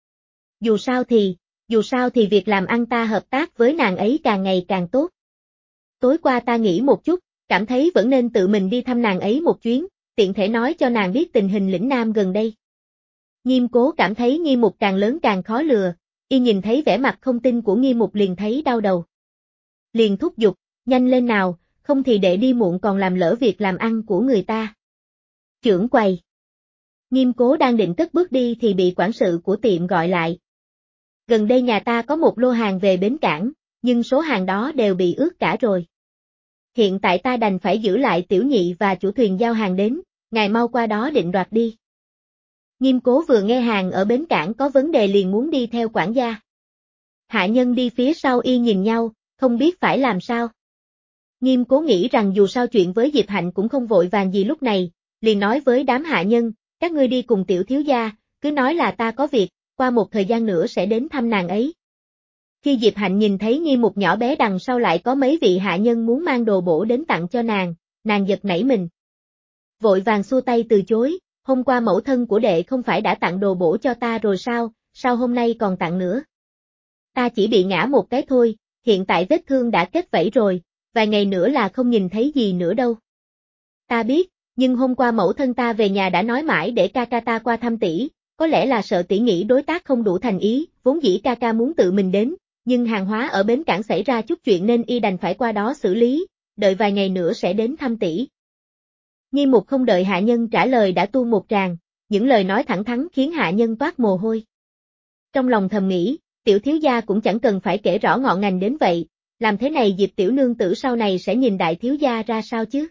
Dù sao thì, dù sao thì việc làm ăn ta hợp tác với nàng ấy càng ngày càng tốt. Tối qua ta nghĩ một chút, cảm thấy vẫn nên tự mình đi thăm nàng ấy một chuyến, tiện thể nói cho nàng biết tình hình lĩnh Nam gần đây. Nghiêm Cố cảm thấy Nghiêm Mục càng lớn càng khó lừa, y nhìn thấy vẻ mặt không tin của Nghiêm Mục liền thấy đau đầu. Liền thúc giục, nhanh lên nào, không thì để đi muộn còn làm lỡ việc làm ăn của người ta. Trưởng quầy. Nghiêm Cố đang định cất bước đi thì bị quản sự của tiệm gọi lại. Gần đây nhà ta có một lô hàng về bến cảng, nhưng số hàng đó đều bị ướt cả rồi. Hiện tại ta đành phải giữ lại tiểu nhị và chủ thuyền giao hàng đến, ngài mau qua đó định đoạt đi. Nghiêm Cố vừa nghe hàng ở bến cảng có vấn đề liền muốn đi theo quản gia. Hạ nhân đi phía sau y nhìn nhau, không biết phải làm sao. Nghiêm Cố nghĩ rằng dù sao chuyện với Diệp Hạnh cũng không vội vàng gì lúc này, liền nói với đám hạ nhân, các ngươi đi cùng tiểu thiếu gia, cứ nói là ta có việc, qua một thời gian nữa sẽ đến thăm nàng ấy. Khi Diệp Hạnh nhìn thấy Nghiêm Mục nhỏ bé đằng sau lại có mấy vị hạ nhân muốn mang đồ bổ đến tặng cho nàng, nàng giật nảy mình. Vội vàng xua tay từ chối, hôm qua mẫu thân của đệ không phải đã tặng đồ bổ cho ta rồi sao, sao hôm nay còn tặng nữa? Ta chỉ bị ngã một cái thôi, hiện tại vết thương đã kết vảy rồi, vài ngày nữa là không nhìn thấy gì nữa đâu. Ta biết, nhưng hôm qua mẫu thân ta về nhà đã nói mãi để ca ca ta qua thăm tỷ, có lẽ là sợ tỷ nghĩ đối tác không đủ thành ý, vốn dĩ ca ca muốn tự mình đến, nhưng hàng hóa ở bến cảng xảy ra chút chuyện nên y đành phải qua đó xử lý, đợi vài ngày nữa sẽ đến thăm tỷ. Nghiêm Mục không đợi hạ nhân trả lời đã tuôn một tràng, những lời nói thẳng thắn khiến hạ nhân toát mồ hôi. Trong lòng thầm nghĩ, tiểu thiếu gia cũng chẳng cần phải kể rõ ngọn ngành đến vậy, làm thế này Diệp tiểu nương tử sau này sẽ nhìn đại thiếu gia ra sao chứ?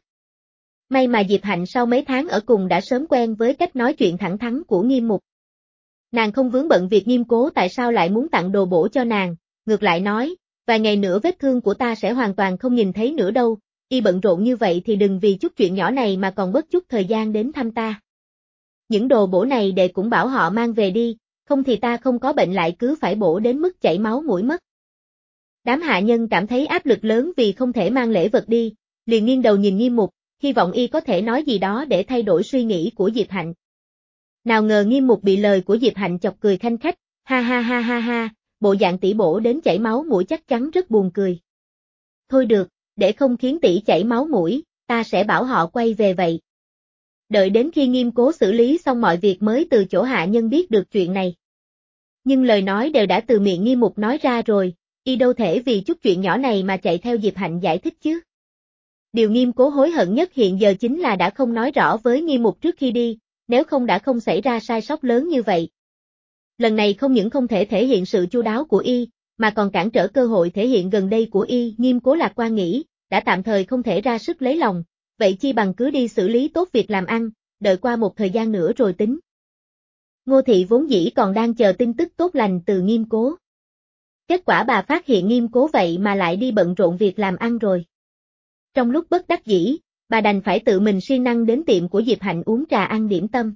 May mà Diệp Hạnh sau mấy tháng ở cùng đã sớm quen với cách nói chuyện thẳng thắn của Nghiêm Mục. Nàng không vướng bận việc Nghiêm Cố tại sao lại muốn tặng đồ bổ cho nàng, ngược lại nói, vài ngày nữa vết thương của ta sẽ hoàn toàn không nhìn thấy nữa đâu, y bận rộn như vậy thì đừng vì chút chuyện nhỏ này mà còn bớt chút thời gian đến thăm ta. Những đồ bổ này đệ cũng bảo họ mang về đi, không thì ta không có bệnh lại cứ phải bổ đến mức chảy máu mũi mất. Đám hạ nhân cảm thấy áp lực lớn vì không thể mang lễ vật đi, liền nghiêng đầu nhìn Nghiêm Mục, hy vọng y có thể nói gì đó để thay đổi suy nghĩ của Diệp Hạnh. Nào ngờ Nghiêm Mục bị lời của Diệp Hạnh chọc cười khanh khách, ha ha ha ha ha, bộ dạng tỷ bổ đến chảy máu mũi chắc chắn rất buồn cười. Thôi được, để không khiến tỷ chảy máu mũi, ta sẽ bảo họ quay về vậy. Đợi đến khi Nghiêm Cố xử lý xong mọi việc mới từ chỗ hạ nhân biết được chuyện này. Nhưng lời nói đều đã từ miệng Nghiêm Mục nói ra rồi, y đâu thể vì chút chuyện nhỏ này mà chạy theo Diệp Hạnh giải thích chứ. Điều Nghiêm Cố hối hận nhất hiện giờ chính là đã không nói rõ với Nghiêm Mục trước khi đi, nếu không đã không xảy ra sai sót lớn như vậy. Lần này không những không thể thể hiện sự chu đáo của y, mà còn cản trở cơ hội thể hiện gần đây của y. Nghiêm Cố lạc quan nghĩ, đã tạm thời không thể ra sức lấy lòng, vậy chi bằng cứ đi xử lý tốt việc làm ăn, đợi qua một thời gian nữa rồi tính. Ngô Thị vốn dĩ còn đang chờ tin tức tốt lành từ Nghiêm Cố. Kết quả bà phát hiện Nghiêm Cố vậy mà lại đi bận rộn việc làm ăn rồi. Trong lúc bất đắc dĩ, bà đành phải tự mình siêng năng đến tiệm của Diệp Hạnh uống trà ăn điểm tâm.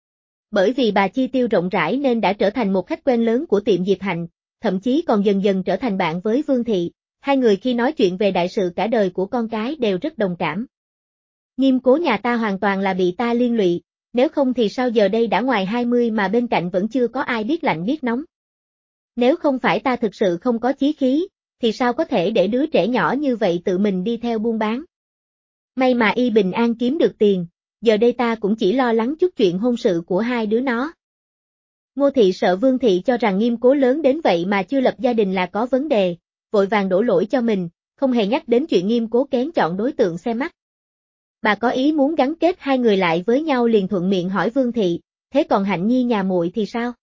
Bởi vì bà chi tiêu rộng rãi nên đã trở thành một khách quen lớn của tiệm Diệp Hạnh, thậm chí còn dần dần trở thành bạn với Vương Thị, hai người khi nói chuyện về đại sự cả đời của con cái đều rất đồng cảm. Nghiêm Cố nhà ta hoàn toàn là bị ta liên lụy, nếu không thì sao giờ đây đã ngoài hai mươi mà bên cạnh vẫn chưa có ai biết lạnh biết nóng. Nếu không phải ta thực sự không có chí khí, thì sao có thể để đứa trẻ nhỏ như vậy tự mình đi theo buôn bán. May mà y bình an kiếm được tiền, giờ đây ta cũng chỉ lo lắng chút chuyện hôn sự của hai đứa nó. Ngô Thị sợ Vương Thị cho rằng Nghiêm Cố lớn đến vậy mà chưa lập gia đình là có vấn đề, vội vàng đổ lỗi cho mình, không hề nhắc đến chuyện Nghiêm Cố kén chọn đối tượng xem mắt. Bà có ý muốn gắn kết hai người lại với nhau liền thuận miệng hỏi Vương Thị, thế còn Hạnh Nhi nhà muội thì sao?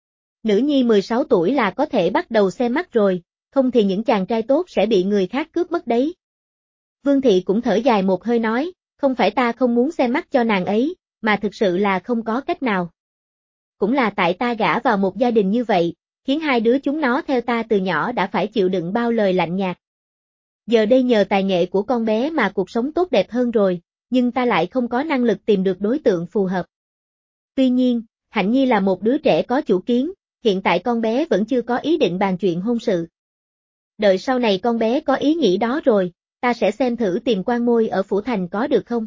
Nữ nhi mười sáu tuổi là có thể bắt đầu xem mắt rồi, không thì những chàng trai tốt sẽ bị người khác cướp mất đấy. Vương Thị cũng thở dài một hơi nói, không phải ta không muốn xem mắt cho nàng ấy, mà thực sự là không có cách nào. Cũng là tại ta gả vào một gia đình như vậy, khiến hai đứa chúng nó theo ta từ nhỏ đã phải chịu đựng bao lời lạnh nhạt. Giờ đây nhờ tài nghệ của con bé mà cuộc sống tốt đẹp hơn rồi, nhưng ta lại không có năng lực tìm được đối tượng phù hợp. Tuy nhiên, Hạnh Nhi là một đứa trẻ có chủ kiến, hiện tại con bé vẫn chưa có ý định bàn chuyện hôn sự. Đợi sau này con bé có ý nghĩ đó rồi, ta sẽ xem thử tìm quan môi ở phủ thành có được không.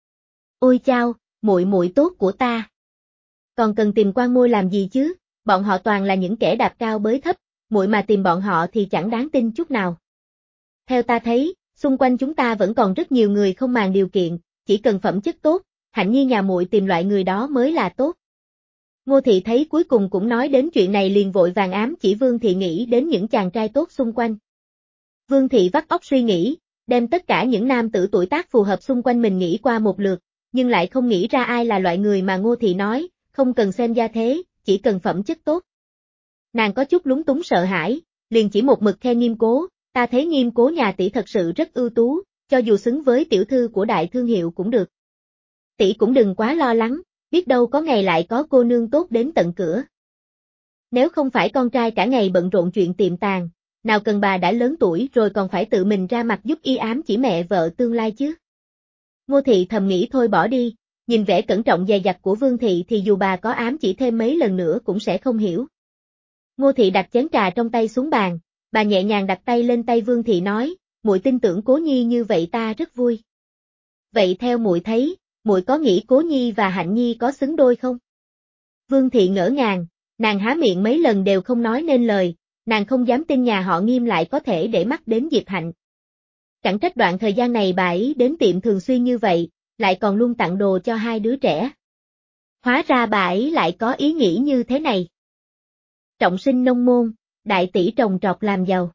Ôi chao, muội muội tốt của ta. Còn cần tìm quan môi làm gì chứ, bọn họ toàn là những kẻ đạp cao bới thấp, muội mà tìm bọn họ thì chẳng đáng tin chút nào. Theo ta thấy, xung quanh chúng ta vẫn còn rất nhiều người không màng điều kiện, chỉ cần phẩm chất tốt, Hạnh Nhi nhà muội tìm loại người đó mới là tốt. Ngô Thị thấy cuối cùng cũng nói đến chuyện này liền vội vàng ám chỉ Vương Thị nghĩ đến những chàng trai tốt xung quanh. Vương Thị vắt óc suy nghĩ, đem tất cả những nam tử tuổi tác phù hợp xung quanh mình nghĩ qua một lượt, nhưng lại không nghĩ ra ai là loại người mà Ngô Thị nói, không cần xem gia thế, chỉ cần phẩm chất tốt. Nàng có chút lúng túng sợ hãi, liền chỉ một mực khen Nghiêm Cố, ta thấy Nghiêm Cố nhà tỷ thật sự rất ưu tú, cho dù xứng với tiểu thư của đại thương hiệu cũng được. Tỷ cũng đừng quá lo lắng, biết đâu có ngày lại có cô nương tốt đến tận cửa. Nếu không phải con trai cả ngày bận rộn chuyện tiệm tàng, nào cần bà đã lớn tuổi rồi còn phải tự mình ra mặt giúp y ám chỉ mẹ vợ tương lai chứ. Ngô Thị thầm nghĩ thôi bỏ đi, nhìn vẻ cẩn trọng dè dặt của Vương Thị thì dù bà có ám chỉ thêm mấy lần nữa cũng sẽ không hiểu. Ngô Thị đặt chén trà trong tay xuống bàn, bà nhẹ nhàng đặt tay lên tay Vương Thị nói, muội tin tưởng Cố Nhi như vậy ta rất vui. Vậy theo muội thấy, muội có nghĩ Cố Nhi và Hạnh Nhi có xứng đôi không? Vương Thị ngỡ ngàng, nàng há miệng mấy lần đều không nói nên lời, nàng không dám tin nhà họ Nghiêm lại có thể để mắt đến Diệp Hạnh. Chẳng trách đoạn thời gian này bà ấy đến tiệm thường xuyên như vậy, lại còn luôn tặng đồ cho hai đứa trẻ. Hóa ra bà ấy lại có ý nghĩ như thế này. Trọng sinh nông môn, đại tỷ trồng trọt làm giàu.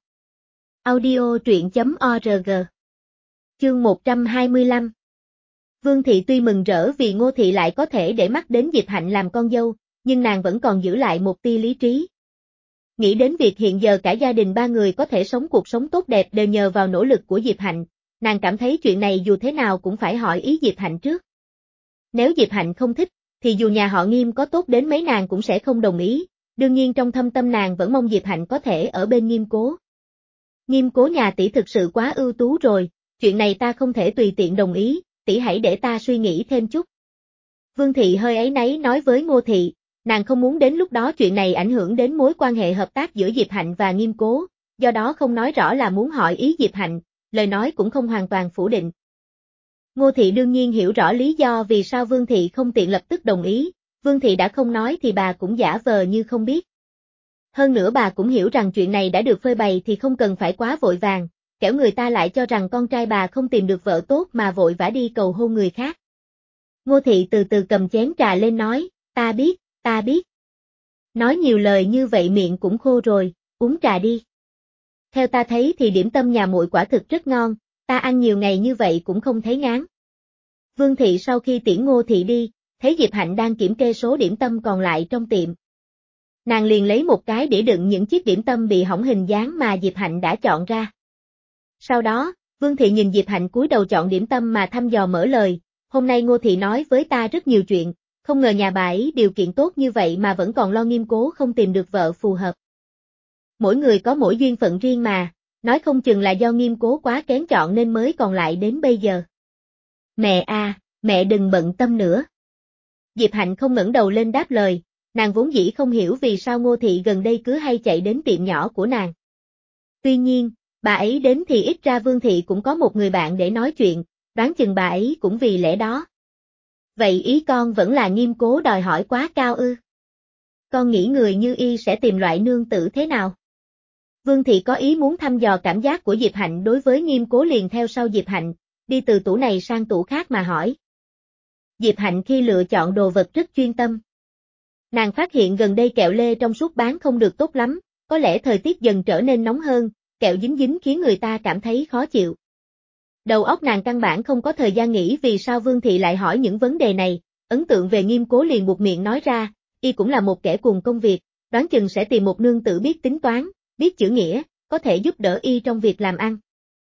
Audio truyện chấm org. Chương một trăm hai mươi lăm. Vương Thị tuy mừng rỡ vì Ngô Thị lại có thể để mắt đến Diệp Hạnh làm con dâu, nhưng nàng vẫn còn giữ lại một tia lý trí. Nghĩ đến việc hiện giờ cả gia đình ba người có thể sống cuộc sống tốt đẹp đều nhờ vào nỗ lực của Diệp Hạnh, nàng cảm thấy chuyện này dù thế nào cũng phải hỏi ý Diệp Hạnh trước. Nếu Diệp Hạnh không thích, thì dù nhà họ Nghiêm có tốt đến mấy nàng cũng sẽ không đồng ý, đương nhiên trong thâm tâm nàng vẫn mong Diệp Hạnh có thể ở bên Nghiêm Cố. Nghiêm Cố nhà tỷ thực sự quá ưu tú rồi, chuyện này ta không thể tùy tiện đồng ý, tỷ hãy để ta suy nghĩ thêm chút. Vương Thị hơi áy náy nói với Ngô Thị, nàng không muốn đến lúc đó chuyện này ảnh hưởng đến mối quan hệ hợp tác giữa Diệp Hạnh và Nghiêm Cố, do đó không nói rõ là muốn hỏi ý Diệp Hạnh, lời nói cũng không hoàn toàn phủ định. Ngô Thị đương nhiên hiểu rõ lý do vì sao Vương Thị không tiện lập tức đồng ý, Vương Thị đã không nói thì bà cũng giả vờ như không biết. Hơn nữa bà cũng hiểu rằng chuyện này đã được phơi bày thì không cần phải quá vội vàng, kẻo người ta lại cho rằng con trai bà không tìm được vợ tốt mà vội vã đi cầu hôn người khác. Ngô Thị từ từ cầm chén trà lên nói, ta biết, ta biết. Nói nhiều lời như vậy miệng cũng khô rồi, uống trà đi. Theo ta thấy thì điểm tâm nhà muội quả thực rất ngon, ta ăn nhiều ngày như vậy cũng không thấy ngán. Vương Thị sau khi tiễn Ngô Thị đi, thấy Diệp Hạnh đang kiểm kê số điểm tâm còn lại trong tiệm. Nàng liền lấy một cái để đựng những chiếc điểm tâm bị hỏng hình dáng mà Diệp Hạnh đã chọn ra. Sau đó, Vương Thị nhìn Diệp Hạnh cúi đầu chọn điểm tâm mà thăm dò mở lời, hôm nay Ngô Thị nói với ta rất nhiều chuyện, không ngờ nhà bà ấy điều kiện tốt như vậy mà vẫn còn lo Nghiêm Cố không tìm được vợ phù hợp. Mỗi người có mỗi duyên phận riêng mà, nói không chừng là do Nghiêm Cố quá kén chọn nên mới còn lại đến bây giờ. Mẹ à, mẹ đừng bận tâm nữa. Diệp Hạnh không ngẩng đầu lên đáp lời, nàng vốn dĩ không hiểu vì sao Ngô Thị gần đây cứ hay chạy đến tiệm nhỏ của nàng. Tuy nhiên, bà ấy đến thì ít ra Vương Thị cũng có một người bạn để nói chuyện, đoán chừng bà ấy cũng vì lẽ đó. Vậy ý con vẫn là Nghiêm Cố đòi hỏi quá cao ư? Con nghĩ người như y sẽ tìm loại nương tử thế nào? Vương Thị có ý muốn thăm dò cảm giác của Diệp Hạnh đối với Nghiêm Cố liền theo sau Diệp Hạnh, đi từ tủ này sang tủ khác mà hỏi. Diệp Hạnh khi lựa chọn đồ vật rất chuyên tâm. Nàng phát hiện gần đây kẹo lê trong suốt bán không được tốt lắm, có lẽ thời tiết dần trở nên nóng hơn, kẹo dính dính khiến người ta cảm thấy khó chịu. Đầu óc nàng căn bản không có thời gian nghĩ vì sao Vương Thị lại hỏi những vấn đề này, ấn tượng về Nghiêm Cố liền buột miệng nói ra, y cũng là một kẻ cuồng công việc, đoán chừng sẽ tìm một nương tử biết tính toán, biết chữ nghĩa, có thể giúp đỡ y trong việc làm ăn.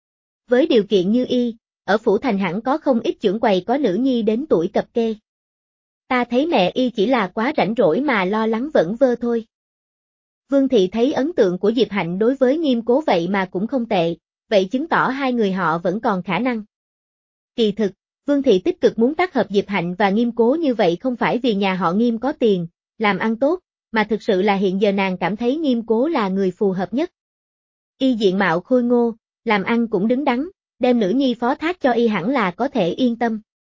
Với điều kiện như y, ở phủ thành hẳn có không ít chưởng quầy có nữ nhi đến tuổi cập kê. Ta thấy mẹ y chỉ là quá rảnh rỗi mà lo lắng vẩn vơ thôi. Vương Thị thấy ấn tượng của Diệp Hạnh đối với Nghiêm Cố vậy mà cũng không tệ, vậy chứng tỏ hai người họ vẫn còn khả năng. Kỳ thực, Vương Thị tích cực muốn tác hợp Diệp Hạnh và Nghiêm Cố như vậy không phải vì nhà họ Nghiêm có tiền, làm ăn tốt, mà thực sự là hiện giờ nàng cảm thấy Nghiêm Cố là người phù hợp nhất. Y diện mạo khôi ngô, làm ăn cũng đứng đắn, đem nữ nhi phó thác cho y hẳn là có thể yên tâm.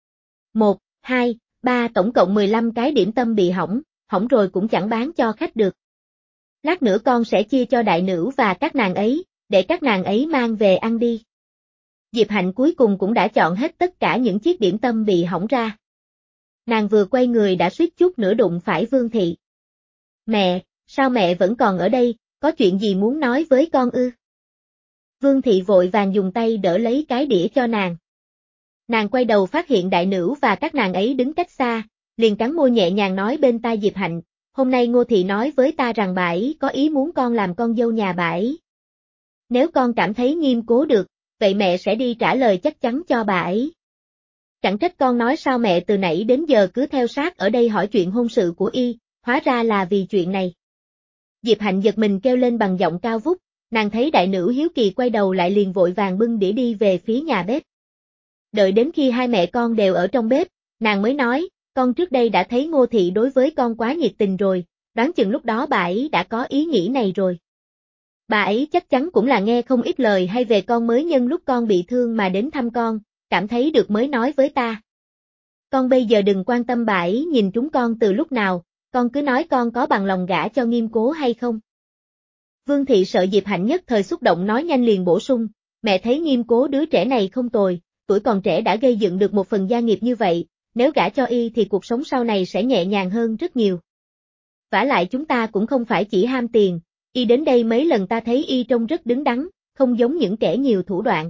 Một, hai, ba tổng cộng mười lăm cái điểm tâm bị hỏng, hỏng rồi cũng chẳng bán cho khách được. Lát nữa con sẽ chia cho đại nữ và các nàng ấy, để các nàng ấy mang về ăn đi. Diệp Hạnh cuối cùng cũng đã chọn hết tất cả những chiếc điểm tâm bị hỏng ra. Nàng vừa quay người đã suýt chút nữa đụng phải Vương Thị. Mẹ, sao mẹ vẫn còn ở đây, có chuyện gì muốn nói với con ư? Vương Thị vội vàng dùng tay đỡ lấy cái đĩa cho nàng. Nàng quay đầu phát hiện đại nữ và các nàng ấy đứng cách xa, liền cắn môi nhẹ nhàng nói bên tai Diệp Hạnh, hôm nay Ngô Thị nói với ta rằng bà ấy có ý muốn con làm con dâu nhà bà ấy. Nếu con cảm thấy Nghiêm Cố được, vậy mẹ sẽ đi trả lời chắc chắn cho bà ấy. Chẳng trách con nói sao mẹ từ nãy đến giờ cứ theo sát ở đây hỏi chuyện hôn sự của y, hóa ra là vì chuyện này. Diệp Hạnh giật mình kêu lên bằng giọng cao vút, nàng thấy đại nữ hiếu kỳ quay đầu lại liền vội vàng bưng đĩa đi về phía nhà bếp. Đợi đến khi hai mẹ con đều ở trong bếp, nàng mới nói, con trước đây đã thấy Ngô Thị đối với con quá nhiệt tình rồi, đoán chừng lúc đó bà ấy đã có ý nghĩ này rồi. Bà ấy chắc chắn cũng là nghe không ít lời hay về con mới nhân lúc con bị thương mà đến thăm con, cảm thấy được mới nói với ta. Con bây giờ đừng quan tâm bà ấy nhìn chúng con từ lúc nào, con cứ nói con có bằng lòng gả cho Nghiêm Cố hay không. Vương Thị sợ Diệp Hạnh nhất thời xúc động nói nhanh liền bổ sung, mẹ thấy Nghiêm Cố đứa trẻ này không tồi, tuổi còn trẻ đã gây dựng được một phần gia nghiệp như vậy, nếu gả cho y thì cuộc sống sau này sẽ nhẹ nhàng hơn rất nhiều. Vả lại chúng ta cũng không phải chỉ ham tiền, y đến đây mấy lần ta thấy y trông rất đứng đắn, không giống những kẻ nhiều thủ đoạn.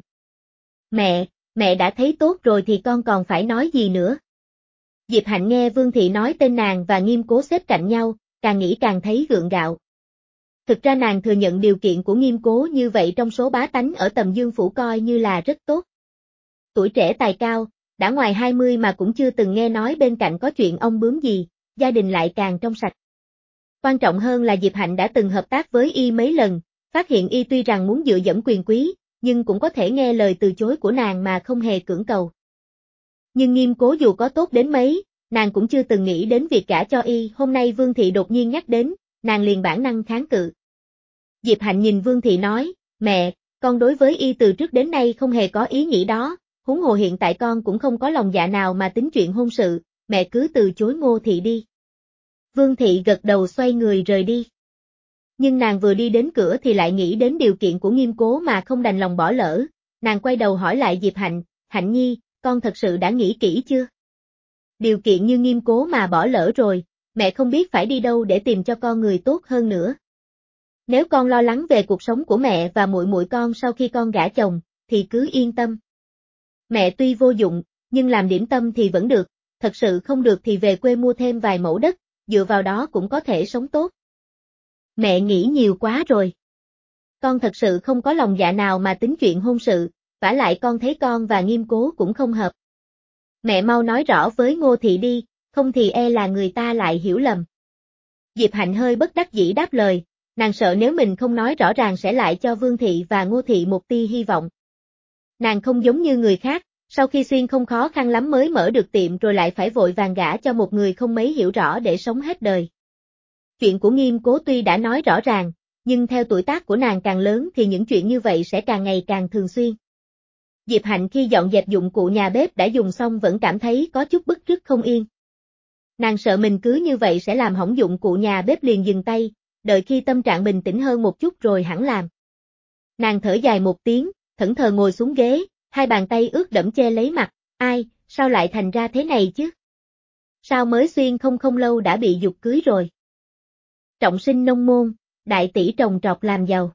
Mẹ, mẹ đã thấy tốt rồi thì con còn phải nói gì nữa. Diệp Hạnh nghe Vương Thị nói tên nàng và Nghiêm Cố xếp cạnh nhau, càng nghĩ càng thấy gượng gạo. Thực ra nàng thừa nhận điều kiện của Nghiêm Cố như vậy trong số bá tánh ở Tầm Dương Phủ coi như là rất tốt. Tuổi trẻ tài cao, đã ngoài hai mươi mà cũng chưa từng nghe nói bên cạnh có chuyện ông bướm gì, gia đình lại càng trong sạch. Quan trọng hơn là Diệp Hạnh đã từng hợp tác với y mấy lần, phát hiện y tuy rằng muốn dựa dẫm quyền quý, nhưng cũng có thể nghe lời từ chối của nàng mà không hề cưỡng cầu. Nhưng Nghiêm Cố dù có tốt đến mấy, nàng cũng chưa từng nghĩ đến việc gả cho y, hôm nay Vương Thị đột nhiên nhắc đến, nàng liền bản năng kháng cự. Diệp Hạnh nhìn Vương Thị nói, mẹ, con đối với y từ trước đến nay không hề có ý nghĩ đó, huống hồ hiện tại con cũng không có lòng dạ nào mà tính chuyện hôn sự, mẹ cứ từ chối Ngô Thị đi. Vương Thị gật đầu xoay người rời đi. Nhưng nàng vừa đi đến cửa thì lại nghĩ đến điều kiện của Nghiêm Cố mà không đành lòng bỏ lỡ, nàng quay đầu hỏi lại Diệp Hạnh, Hạnh Nhi, con thật sự đã nghĩ kỹ chưa? Điều kiện như Nghiêm Cố mà bỏ lỡ rồi, mẹ không biết phải đi đâu để tìm cho con người tốt hơn nữa. Nếu con lo lắng về cuộc sống của mẹ và muội muội con sau khi con gả chồng, thì cứ yên tâm. Mẹ tuy vô dụng, nhưng làm điểm tâm thì vẫn được, thật sự không được thì về quê mua thêm vài mẫu đất, dựa vào đó cũng có thể sống tốt. Mẹ nghĩ nhiều quá rồi. Con thật sự không có lòng dạ nào mà tính chuyện hôn sự, vả lại con thấy con và Nghiêm Cố cũng không hợp. Mẹ mau nói rõ với Ngô Thị đi, không thì e là người ta lại hiểu lầm. Diệp Hạnh hơi bất đắc dĩ đáp lời, nàng sợ nếu mình không nói rõ ràng sẽ lại cho Vương Thị và Ngô Thị một tia hy vọng. Nàng không giống như người khác, sau khi xuyên không khó khăn lắm mới mở được tiệm rồi lại phải vội vàng gả cho một người không mấy hiểu rõ để sống hết đời. Chuyện của Nghiêm Cố tuy đã nói rõ ràng, nhưng theo tuổi tác của nàng càng lớn thì những chuyện như vậy sẽ càng ngày càng thường xuyên. Diệp Hạnh khi dọn dẹp dụng cụ nhà bếp đã dùng xong vẫn cảm thấy có chút bứt rứt không yên. Nàng sợ mình cứ như vậy sẽ làm hỏng dụng cụ nhà bếp liền dừng tay, đợi khi tâm trạng bình tĩnh hơn một chút rồi hẳn làm. Nàng thở dài một tiếng, thẫn thờ ngồi xuống ghế, hai bàn tay ướt đẫm che lấy mặt, ai, sao lại thành ra thế này chứ? Sao mới xuyên không không lâu đã bị giục cưới rồi? Trọng sinh nông môn, đại tỷ trồng trọt làm giàu.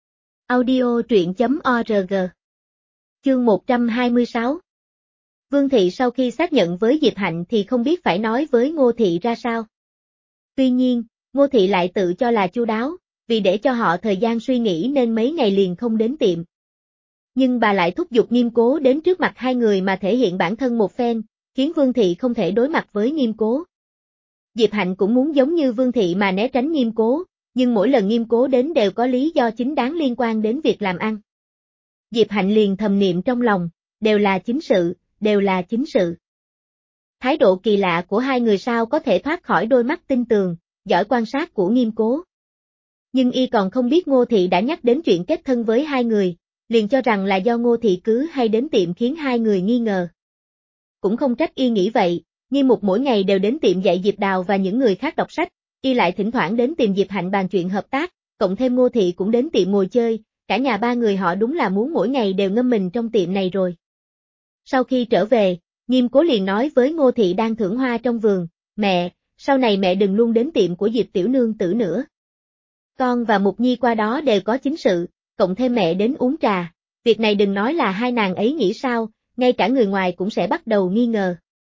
Audio truyện chấm org. Chương một trăm hai mươi sáu. Vương Thị sau khi xác nhận với Diệp Hạnh thì không biết phải nói với Ngô Thị ra sao. Tuy nhiên, Ngô Thị lại tự cho là chu đáo, vì để cho họ thời gian suy nghĩ nên mấy ngày liền không đến tiệm. Nhưng bà lại thúc giục Nghiêm Cố đến trước mặt hai người mà thể hiện bản thân một phen, khiến Vương Thị không thể đối mặt với Nghiêm Cố. Diệp Hạnh cũng muốn giống như Vương Thị mà né tránh Nghiêm Cố, nhưng mỗi lần Nghiêm Cố đến đều có lý do chính đáng liên quan đến việc làm ăn. Diệp Hạnh liền thầm niệm trong lòng, đều là chính sự, đều là chính sự. Thái độ kỳ lạ của hai người sao có thể thoát khỏi đôi mắt tinh tường, giỏi quan sát của Nghiêm Cố. Nhưng y còn không biết Ngô Thị đã nhắc đến chuyện kết thân với hai người, liền cho rằng là do Ngô Thị cứ hay đến tiệm khiến hai người nghi ngờ. Cũng không trách y nghĩ vậy, Nghiêm Mục mỗi ngày đều đến tiệm dạy Diệp Đào và những người khác đọc sách, y lại thỉnh thoảng đến tìm Diệp Hạnh bàn chuyện hợp tác, cộng thêm Ngô Thị cũng đến tiệm ngồi chơi, cả nhà ba người họ đúng là muốn mỗi ngày đều ngâm mình trong tiệm này rồi. Sau khi trở về, Nghiêm Cố liền nói với Ngô Thị đang thưởng hoa trong vườn, mẹ, sau này mẹ đừng luôn đến tiệm của Diệp tiểu nương tử nữa. Con và Mục Nhi qua đó đều có chính sự, cộng thêm mẹ đến uống trà, việc này đừng nói là hai nàng ấy nghĩ sao, ngay cả người ngoài cũng sẽ bắt đầu nghi ngờ.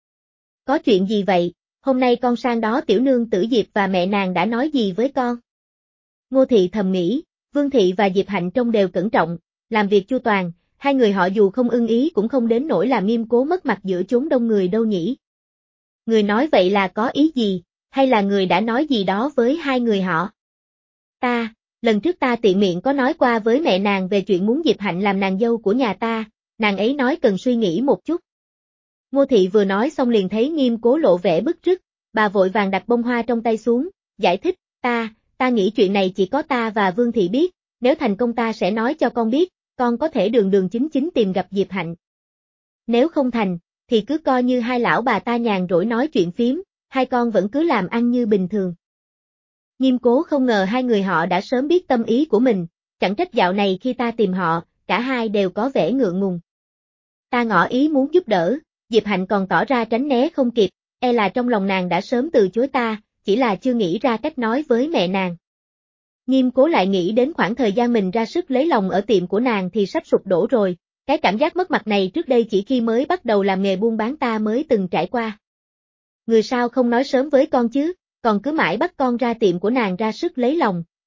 Có chuyện gì vậy, hôm nay con sang đó tiểu nương tử Diệp và mẹ nàng đã nói gì với con? Ngô Thị thầm nghĩ, Vương Thị và Diệp Hạnh trông đều cẩn trọng, làm việc chu toàn, hai người họ dù không ưng ý cũng không đến nỗi làm Nghiêm Cố mất mặt giữa chốn đông người đâu nhỉ. Người nói vậy là có ý gì, hay là người đã nói gì đó với hai người họ? Ta, lần trước ta tiện miệng có nói qua với mẹ nàng về chuyện muốn Diệp Hạnh làm nàng dâu của nhà ta, nàng ấy nói cần suy nghĩ một chút. Ngô Thị vừa nói xong liền thấy Nghiêm Cố lộ vẻ bức rứt, bà vội vàng đặt bông hoa trong tay xuống, giải thích, ta, ta nghĩ chuyện này chỉ có ta và Vương Thị biết, nếu thành công ta sẽ nói cho con biết, con có thể đường đường chính chính tìm gặp Diệp Hạnh. Nếu không thành, thì cứ coi như hai lão bà ta nhàn rỗi nói chuyện phiếm, hai con vẫn cứ làm ăn như bình thường. Nghiêm Cố không ngờ hai người họ đã sớm biết tâm ý của mình, chẳng trách dạo này khi ta tìm họ, cả hai đều có vẻ ngượng ngùng. Ta ngỏ ý muốn giúp đỡ, Diệp Hạnh còn tỏ ra tránh né không kịp, e là trong lòng nàng đã sớm từ chối ta, chỉ là chưa nghĩ ra cách nói với mẹ nàng. Nghiêm Cố lại nghĩ đến khoảng thời gian mình ra sức lấy lòng ở tiệm của nàng thì sắp sụp đổ rồi, cái cảm giác mất mặt này trước đây chỉ khi mới bắt đầu làm nghề buôn bán ta mới từng trải qua. Người sao không nói sớm với con chứ, còn cứ mãi bắt con ra tiệm của nàng ra sức lấy lòng,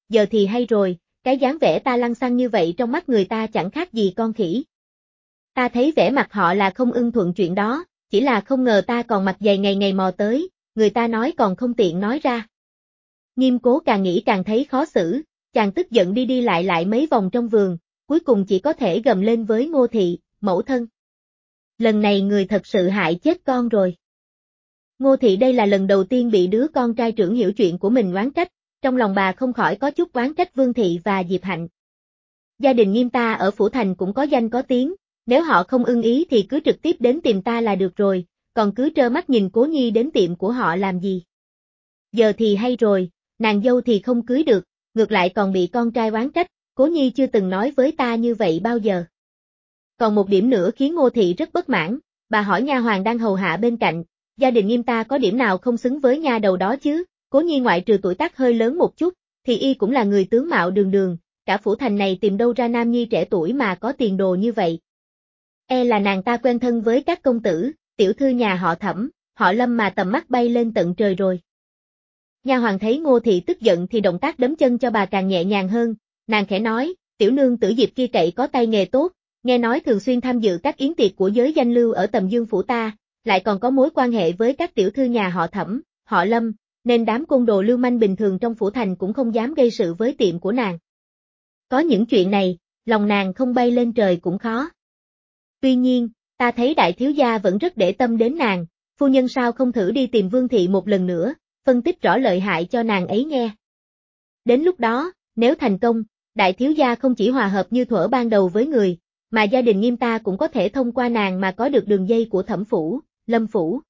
giờ thì hay rồi, cái dáng vẻ ta lăng xăng như vậy trong mắt người ta chẳng khác gì con khỉ. Ta thấy vẻ mặt họ là không ưng thuận chuyện đó, chỉ là không ngờ ta còn mặt dày ngày ngày mò tới, người ta nói còn không tiện nói ra. Nghiêm Cố càng nghĩ càng thấy khó xử, chàng tức giận đi đi lại lại mấy vòng trong vườn, cuối cùng chỉ có thể gầm lên với Ngô Thị, mẫu thân. Lần này người thật sự hại chết con rồi. Ngô Thị đây là lần đầu tiên bị đứa con trai trưởng hiểu chuyện của mình oán trách, trong lòng bà không khỏi có chút oán trách Vương Thị và Diệp Hạnh. Gia đình Nghiêm ta ở Phủ Thành cũng có danh có tiếng, nếu họ không ưng ý thì cứ trực tiếp đến tìm ta là được rồi, còn cứ trơ mắt nhìn Cố Nhi đến tiệm của họ làm gì. Giờ thì hay rồi, nàng dâu thì không cưới được, ngược lại còn bị con trai oán trách, Cố Nhi chưa từng nói với ta như vậy bao giờ. Còn một điểm nữa khiến Ngô Thị rất bất mãn, bà hỏi nha hoàn đang hầu hạ bên cạnh, gia đình Nghiêm ta có điểm nào không xứng với nha đầu đó chứ, Cố Nhi ngoại trừ tuổi tác hơi lớn một chút, thì y cũng là người tướng mạo đường đường, cả Phủ Thành này tìm đâu ra nam nhi trẻ tuổi mà có tiền đồ như vậy. E là nàng ta quen thân với các công tử, tiểu thư nhà họ Thẩm, họ Lâm mà tầm mắt bay lên tận trời rồi. Nha hoàn thấy Ngô Thị tức giận thì động tác đấm chân cho bà càng nhẹ nhàng hơn, nàng khẽ nói, tiểu nương tử Diệp kia cậy có tay nghề tốt, nghe nói thường xuyên tham dự các yến tiệc của giới danh lưu ở Tầm Dương phủ ta, lại còn có mối quan hệ với các tiểu thư nhà họ Thẩm, họ Lâm, nên đám côn đồ lưu manh bình thường trong phủ thành cũng không dám gây sự với tiệm của nàng. Có những chuyện này, lòng nàng không bay lên trời cũng khó. Tuy nhiên, ta thấy đại thiếu gia vẫn rất để tâm đến nàng, phu nhân sao không thử đi tìm Vương Thị một lần nữa, phân tích rõ lợi hại cho nàng ấy nghe. Đến lúc đó, nếu thành công, đại thiếu gia không chỉ hòa hợp như thuở ban đầu với người, mà gia đình Nghiêm ta cũng có thể thông qua nàng mà có được đường dây của Thẩm phủ, Lâm phủ.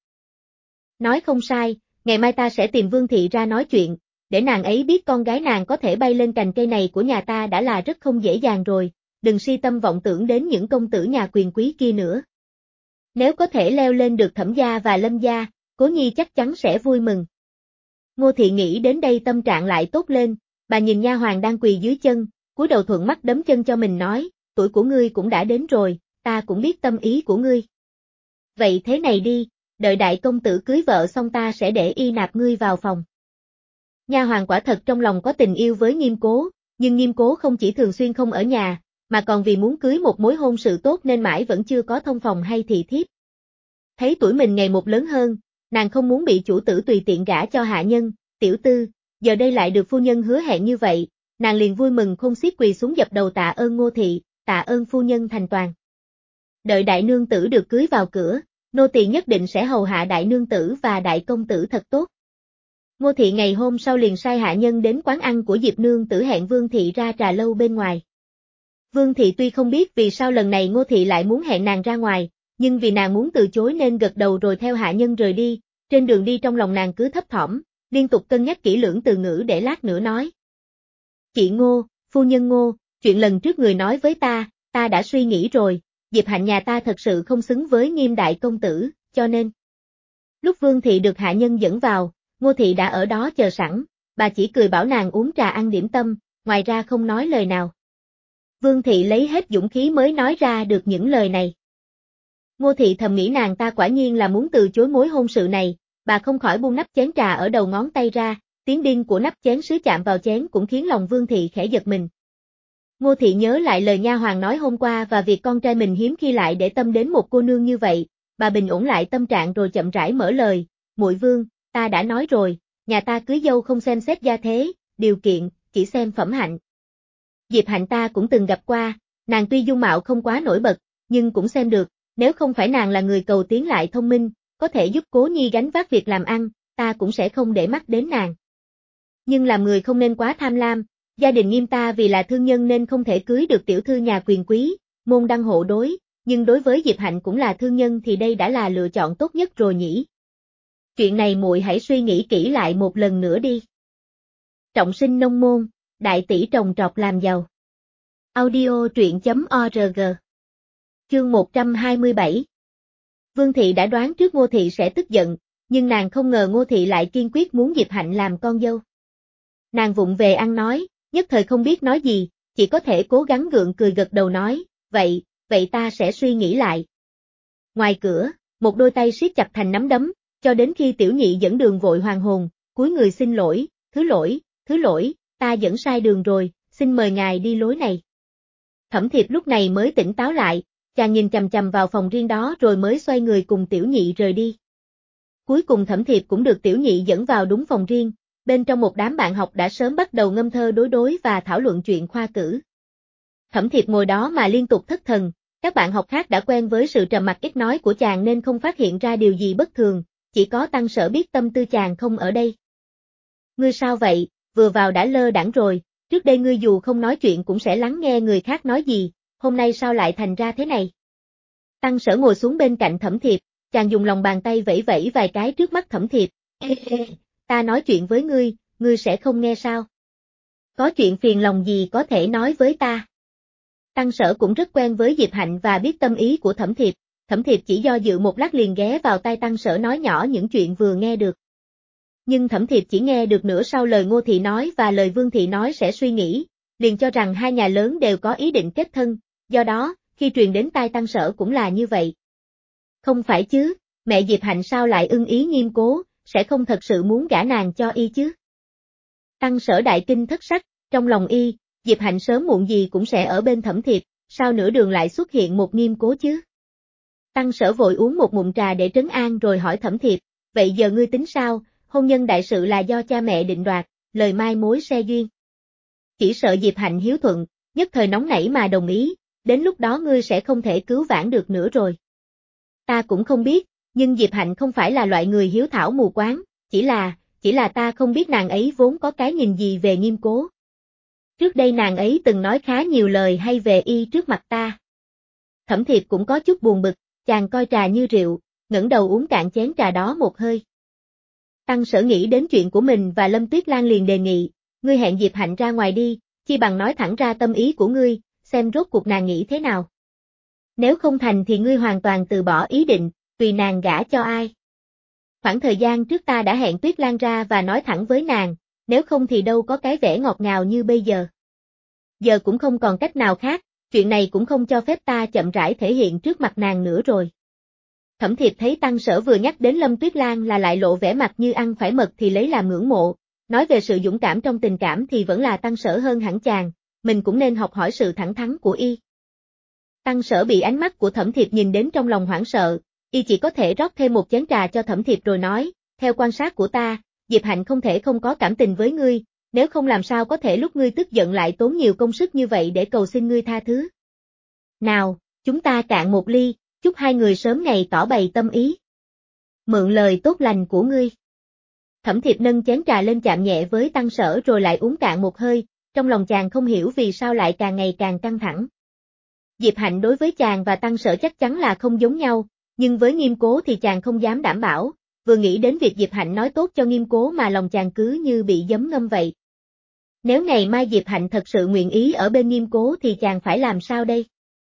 Nói không sai, ngày mai ta sẽ tìm Vương Thị ra nói chuyện, để nàng ấy biết con gái nàng có thể bay lên cành cây này của nhà ta đã là rất không dễ dàng rồi, đừng si tâm vọng tưởng đến những công tử nhà quyền quý kia nữa. Nếu có thể leo lên được Thẩm gia và Lâm gia, Cố Nhi chắc chắn sẽ vui mừng. Ngô Thị nghĩ đến đây tâm trạng lại tốt lên, bà nhìn nha hoàn đang quỳ dưới chân, cúi đầu thuận mắt đấm chân cho mình nói, tuổi của ngươi cũng đã đến rồi, ta cũng biết tâm ý của ngươi. Vậy thế này đi, đợi đại công tử cưới vợ xong ta sẽ để y nạp ngươi vào phòng. Nha hoàn quả thật trong lòng có tình yêu với Nghiêm Cố, nhưng Nghiêm Cố không chỉ thường xuyên không ở nhà, mà còn vì muốn cưới một mối hôn sự tốt nên mãi vẫn chưa có thông phòng hay thị thiếp. Thấy tuổi mình ngày một lớn hơn, nàng không muốn bị chủ tử tùy tiện gả cho hạ nhân, tiểu tư, giờ đây lại được phu nhân hứa hẹn như vậy, nàng liền vui mừng không xiết quỳ xuống dập đầu tạ ơn Ngô Thị, tạ ơn phu nhân thành toàn. Đợi đại nương tử được cưới vào cửa, nô tỳ nhất định sẽ hầu hạ đại nương tử và đại công tử thật tốt. Ngô Thị ngày hôm sau liền sai hạ nhân đến quán ăn của Diệp nương tử hẹn Vương Thị ra trà lâu bên ngoài. Vương Thị tuy không biết vì sao lần này Ngô Thị lại muốn hẹn nàng ra ngoài, nhưng vì nàng muốn từ chối nên gật đầu rồi theo hạ nhân rời đi, trên đường đi trong lòng nàng cứ thấp thỏm, liên tục cân nhắc kỹ lưỡng từ ngữ để lát nữa nói. Chị Ngô, phu nhân Ngô, chuyện lần trước người nói với ta, ta đã suy nghĩ rồi, Diệp Hạnh nhà ta thật sự không xứng với Nghiêm đại công tử, cho nên. Lúc Vương Thị được hạ nhân dẫn vào, Ngô Thị đã ở đó chờ sẵn, bà chỉ cười bảo nàng uống trà ăn điểm tâm, ngoài ra không nói lời nào. Vương Thị lấy hết dũng khí mới nói ra được những lời này. Ngô Thị thầm nghĩ nàng ta quả nhiên là muốn từ chối mối hôn sự này, bà không khỏi buông nắp chén trà ở đầu ngón tay ra, tiếng đinh của nắp chén sứ chạm vào chén cũng khiến lòng Vương Thị khẽ giật mình. Ngô Thị nhớ lại lời nha hoàn nói hôm qua và việc con trai mình hiếm khi lại để tâm đến một cô nương như vậy, bà bình ổn lại tâm trạng rồi chậm rãi mở lời, muội Vương, ta đã nói rồi, nhà ta cưới dâu không xem xét gia thế, điều kiện, chỉ xem phẩm hạnh. Diệp Hạnh ta cũng từng gặp qua, nàng tuy dung mạo không quá nổi bật, nhưng cũng xem được, nếu không phải nàng là người cầu tiến lại thông minh, có thể giúp Cố Nhi gánh vác việc làm ăn, ta cũng sẽ không để mắt đến nàng. Nhưng làm người không nên quá tham lam, gia đình Nghiêm ta vì là thương nhân nên không thể cưới được tiểu thư nhà quyền quý, môn đăng hộ đối, nhưng đối với Diệp Hạnh cũng là thương nhân thì đây đã là lựa chọn tốt nhất rồi nhỉ. Chuyện này muội hãy suy nghĩ kỹ lại một lần nữa đi. Trọng sinh nông môn, đại tỷ trồng trọt làm giàu. Audio truyện chấm org. Chương một trăm hai mươi bảy. Vương Thị đã đoán trước Ngô Thị sẽ tức giận, nhưng nàng không ngờ Ngô Thị lại kiên quyết muốn Diệp Hạnh làm con dâu. Nàng vụng về ăn nói, nhất thời không biết nói gì, chỉ có thể cố gắng gượng cười gật đầu nói, vậy, vậy ta sẽ suy nghĩ lại. Ngoài cửa, một đôi tay siết chặt thành nắm đấm, cho đến khi tiểu nhị dẫn đường vội hoàn hồn, cúi người xin lỗi, thứ lỗi, thứ lỗi, ta dẫn sai đường rồi, xin mời ngài đi lối này. Thẩm Thiệp lúc này mới tỉnh táo lại, chàng nhìn chằm chằm vào phòng riêng đó rồi mới xoay người cùng Tiểu Nhị rời đi. Cuối cùng Thẩm Thiệp cũng được Tiểu Nhị dẫn vào đúng phòng riêng, bên trong một đám bạn học đã sớm bắt đầu ngâm thơ đối đối và thảo luận chuyện khoa cử. Thẩm Thiệp ngồi đó mà liên tục thất thần, các bạn học khác đã quen với sự trầm mặc ít nói của chàng nên không phát hiện ra điều gì bất thường, chỉ có Tăng Sở biết tâm tư chàng không ở đây. Ngươi sao vậy, vừa vào đã lơ đãng rồi, trước đây ngươi dù không nói chuyện cũng sẽ lắng nghe người khác nói gì, hôm nay sao lại thành ra thế này? Tăng Sở ngồi xuống bên cạnh Thẩm Thiệp, chàng dùng lòng bàn tay vẫy vẫy vài cái trước mắt Thẩm Thiệp, ê ê, ta nói chuyện với ngươi, ngươi sẽ không nghe sao? Có chuyện phiền lòng gì có thể nói với ta? Tăng Sở cũng rất quen với Diệp Hạnh và biết tâm ý của Thẩm Thiệp, Thẩm Thiệp chỉ do dự một lát liền ghé vào tai Tăng Sở nói nhỏ những chuyện vừa nghe được. Nhưng Thẩm Thiệp chỉ nghe được nửa sau lời Ngô Thị nói và lời Vương Thị nói sẽ suy nghĩ, liền cho rằng hai nhà lớn đều có ý định kết thân, do đó, khi truyền đến tai Tăng Sở cũng là như vậy. Không phải chứ, mẹ Diệp Hạnh sao lại ưng ý Nghiêm Cố, sẽ không thật sự muốn gả nàng cho y chứ? Tăng Sở đại kinh thất sắc, trong lòng y, Diệp Hạnh sớm muộn gì cũng sẽ ở bên Thẩm Thiệp, sao nửa đường lại xuất hiện một Nghiêm Cố chứ? Tăng Sở vội uống một ngụm trà để trấn an rồi hỏi Thẩm Thiệp, vậy giờ ngươi tính sao, hôn nhân đại sự là do cha mẹ định đoạt, lời mai mối xe duyên. Chỉ sợ Diệp Hạnh hiếu thuận, nhất thời nóng nảy mà đồng ý, đến lúc đó ngươi sẽ không thể cứu vãn được nữa rồi. Ta cũng không biết, nhưng Diệp Hạnh không phải là loại người hiếu thảo mù quáng, chỉ là, chỉ là ta không biết nàng ấy vốn có cái nhìn gì về Nghiêm Cố. Trước đây nàng ấy từng nói khá nhiều lời hay về y trước mặt ta. Thẩm Thiệp cũng có chút buồn bực, chàng coi trà như rượu, ngẩng đầu uống cạn chén trà đó một hơi. Tăng Sở nghĩ đến chuyện của mình và Lâm Tuyết Lan liền đề nghị, ngươi hẹn Diệp Hạnh ra ngoài đi, chi bằng nói thẳng ra tâm ý của ngươi, xem rốt cuộc nàng nghĩ thế nào. Nếu không thành thì ngươi hoàn toàn từ bỏ ý định, tùy nàng gả cho ai. Khoảng thời gian trước ta đã hẹn Tuyết Lan ra và nói thẳng với nàng, nếu không thì đâu có cái vẻ ngọt ngào như bây giờ. Giờ cũng không còn cách nào khác, chuyện này cũng không cho phép ta chậm rãi thể hiện trước mặt nàng nữa rồi. Thẩm Thiệp thấy Tăng Sở vừa nhắc đến Lâm Tuyết Lan là lại lộ vẻ mặt như ăn phải mật thì lấy làm ngưỡng mộ, nói về sự dũng cảm trong tình cảm thì vẫn là Tăng Sở hơn hẳn chàng, mình cũng nên học hỏi sự thẳng thắn của y. Tăng Sở bị ánh mắt của Thẩm Thiệp nhìn đến trong lòng hoảng sợ, y chỉ có thể rót thêm một chén trà cho Thẩm Thiệp rồi nói, theo quan sát của ta, Diệp Hạnh không thể không có cảm tình với ngươi, nếu không làm sao có thể lúc ngươi tức giận lại tốn nhiều công sức như vậy để cầu xin ngươi tha thứ. Nào, chúng ta cạn một ly, chúc hai người sớm ngày tỏ bày tâm ý. Mượn lời tốt lành của ngươi. Thẩm Thiệp nâng chén trà lên chạm nhẹ với Tăng Sở rồi lại uống cạn một hơi, trong lòng chàng không hiểu vì sao lại càng ngày càng căng thẳng. Diệp Hạnh đối với chàng và Tăng Sở chắc chắn là không giống nhau, nhưng với Nghiêm Cố thì chàng không dám đảm bảo, vừa nghĩ đến việc Diệp Hạnh nói tốt cho Nghiêm Cố mà lòng chàng cứ như bị giấm ngâm vậy. Nếu ngày mai Diệp Hạnh thật sự nguyện ý ở bên Nghiêm Cố thì chàng phải làm sao đây?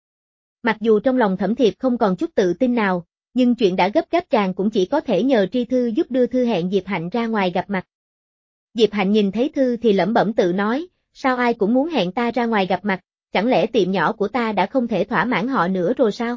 Mặc dù trong lòng Thẩm Thiệp không còn chút tự tin nào, nhưng chuyện đã gấp gáp chàng cũng chỉ có thể nhờ Tri Thư giúp đưa Thư hẹn Diệp Hạnh ra ngoài gặp mặt. Diệp Hạnh nhìn thấy Thư thì lẩm bẩm tự nói, sao ai cũng muốn hẹn ta ra ngoài gặp mặt, chẳng lẽ tiệm nhỏ của ta đã không thể thỏa mãn họ nữa rồi sao?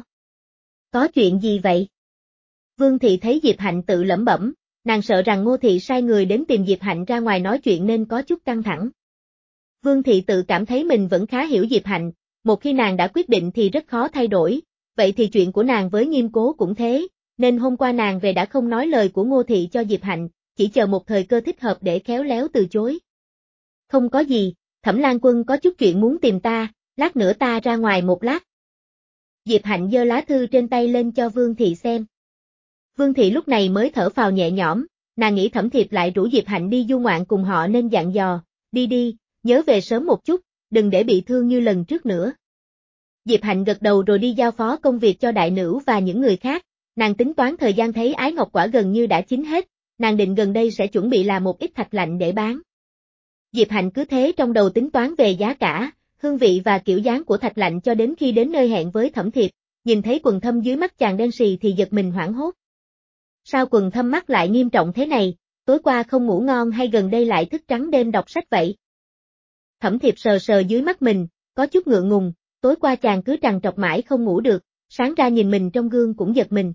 Có chuyện gì vậy? Vương Thị thấy Diệp Hạnh tự lẩm bẩm, nàng sợ rằng Ngô Thị sai người đến tìm Diệp Hạnh ra ngoài nói chuyện nên có chút căng thẳng. Vương Thị tự cảm thấy mình vẫn khá hiểu Diệp Hạnh, một khi nàng đã quyết định thì rất khó thay đổi, vậy thì chuyện của nàng với Nghiêm Cố cũng thế, nên hôm qua nàng về đã không nói lời của Ngô Thị cho Diệp Hạnh, chỉ chờ một thời cơ thích hợp để khéo léo từ chối. Không có gì, Thẩm Lan Quân có chút chuyện muốn tìm ta, lát nữa ta ra ngoài một lát. Diệp Hạnh giơ lá thư trên tay lên cho Vương Thị xem. Vương Thị lúc này mới thở phào nhẹ nhõm, nàng nghĩ Thẩm Thiệp lại rủ Diệp Hạnh đi du ngoạn cùng họ nên dặn dò, đi đi, nhớ về sớm một chút, đừng để bị thương như lần trước nữa. Diệp Hạnh gật đầu rồi đi giao phó công việc cho đại nữ và những người khác, nàng tính toán thời gian thấy ái ngọc quả gần như đã chín hết, nàng định gần đây sẽ chuẩn bị làm một ít thạch lạnh để bán. Diệp Hạnh cứ thế trong đầu tính toán về giá cả, hương vị và kiểu dáng của thạch lạnh cho đến khi đến nơi hẹn với Thẩm Thiệp, nhìn thấy quần thâm dưới mắt chàng đen sì thì giật mình hoảng hốt. Sao quần thâm mắt lại nghiêm trọng thế này, tối qua không ngủ ngon hay gần đây lại thức trắng đêm đọc sách vậy? Thẩm Thiệp sờ sờ dưới mắt mình, có chút ngượng ngùng, tối qua chàng cứ trằn trọc mãi không ngủ được, sáng ra nhìn mình trong gương cũng giật mình.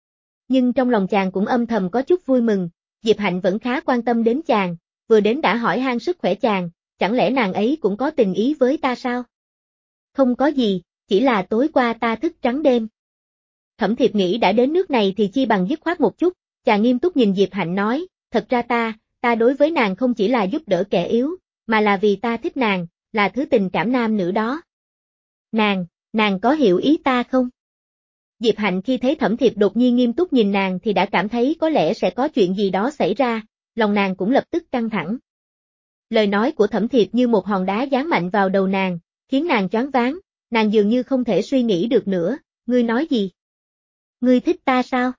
Nhưng trong lòng chàng cũng âm thầm có chút vui mừng, Diệp Hạnh vẫn khá quan tâm đến chàng, vừa đến đã hỏi han sức khỏe chàng, chẳng lẽ nàng ấy cũng có tình ý với ta sao? Không có gì, chỉ là tối qua ta thức trắng đêm. Thẩm Thiệp nghĩ đã đến nước này thì chi bằng dứt khoát một chút, chàng nghiêm túc nhìn Diệp Hạnh nói, thật ra ta, ta đối với nàng không chỉ là giúp đỡ kẻ yếu, mà là vì ta thích nàng, là thứ tình cảm nam nữ đó. Nàng, nàng có hiểu ý ta không? Diệp Hạnh khi thấy Thẩm Thiệp đột nhiên nghiêm túc nhìn nàng thì đã cảm thấy có lẽ sẽ có chuyện gì đó xảy ra, lòng nàng cũng lập tức căng thẳng. Lời nói của Thẩm Thiệp như một hòn đá giáng mạnh vào đầu nàng, khiến nàng choáng váng, nàng dường như không thể suy nghĩ được nữa, ngươi nói gì? Ngươi thích ta sao?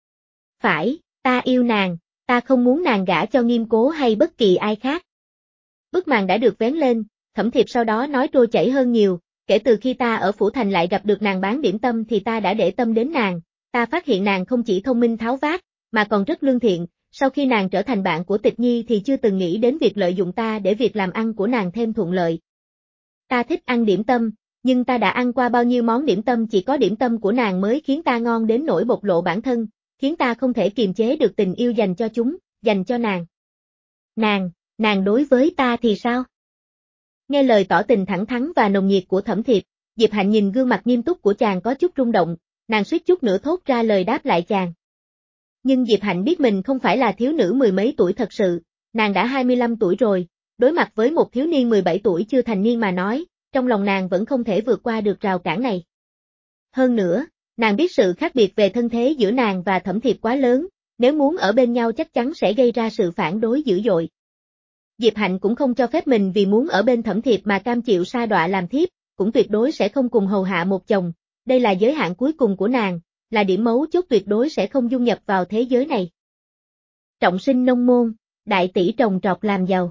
Phải, ta yêu nàng, ta không muốn nàng gả cho Nghiêm Cố hay bất kỳ ai khác. Bức màn đã được vén lên, Thẩm Thiệp sau đó nói trôi chảy hơn nhiều, kể từ khi ta ở Phủ Thành lại gặp được nàng bán điểm tâm thì ta đã để tâm đến nàng, ta phát hiện nàng không chỉ thông minh tháo vát, mà còn rất lương thiện, sau khi nàng trở thành bạn của Tịch Nhi thì chưa từng nghĩ đến việc lợi dụng ta để việc làm ăn của nàng thêm thuận lợi. Ta thích ăn điểm tâm, nhưng ta đã ăn qua bao nhiêu món điểm tâm chỉ có điểm tâm của nàng mới khiến ta ngon đến nỗi bộc lộ bản thân, khiến ta không thể kiềm chế được tình yêu dành cho chúng, dành cho nàng. Nàng, nàng đối với ta thì sao? Nghe lời tỏ tình thẳng thắn và nồng nhiệt của Thẩm Thiệp, Diệp Hạnh nhìn gương mặt nghiêm túc của chàng có chút rung động, nàng suýt chút nữa thốt ra lời đáp lại chàng. Nhưng Diệp Hạnh biết mình không phải là thiếu nữ mười mấy tuổi thật sự, nàng đã hai mươi lăm tuổi rồi, đối mặt với một thiếu niên mười bảy tuổi chưa thành niên mà nói, trong lòng nàng vẫn không thể vượt qua được rào cản này. Hơn nữa, nàng biết sự khác biệt về thân thế giữa nàng và Thẩm Thiệp quá lớn, nếu muốn ở bên nhau chắc chắn sẽ gây ra sự phản đối dữ dội. Diệp Hạnh cũng không cho phép mình vì muốn ở bên Thẩm Thiệp mà cam chịu sa đọa làm thiếp, cũng tuyệt đối sẽ không cùng hầu hạ một chồng, đây là giới hạn cuối cùng của nàng, là điểm mấu chốt tuyệt đối sẽ không dung nhập vào thế giới này. Trọng sinh nông môn, đại tỷ trồng trọt làm giàu.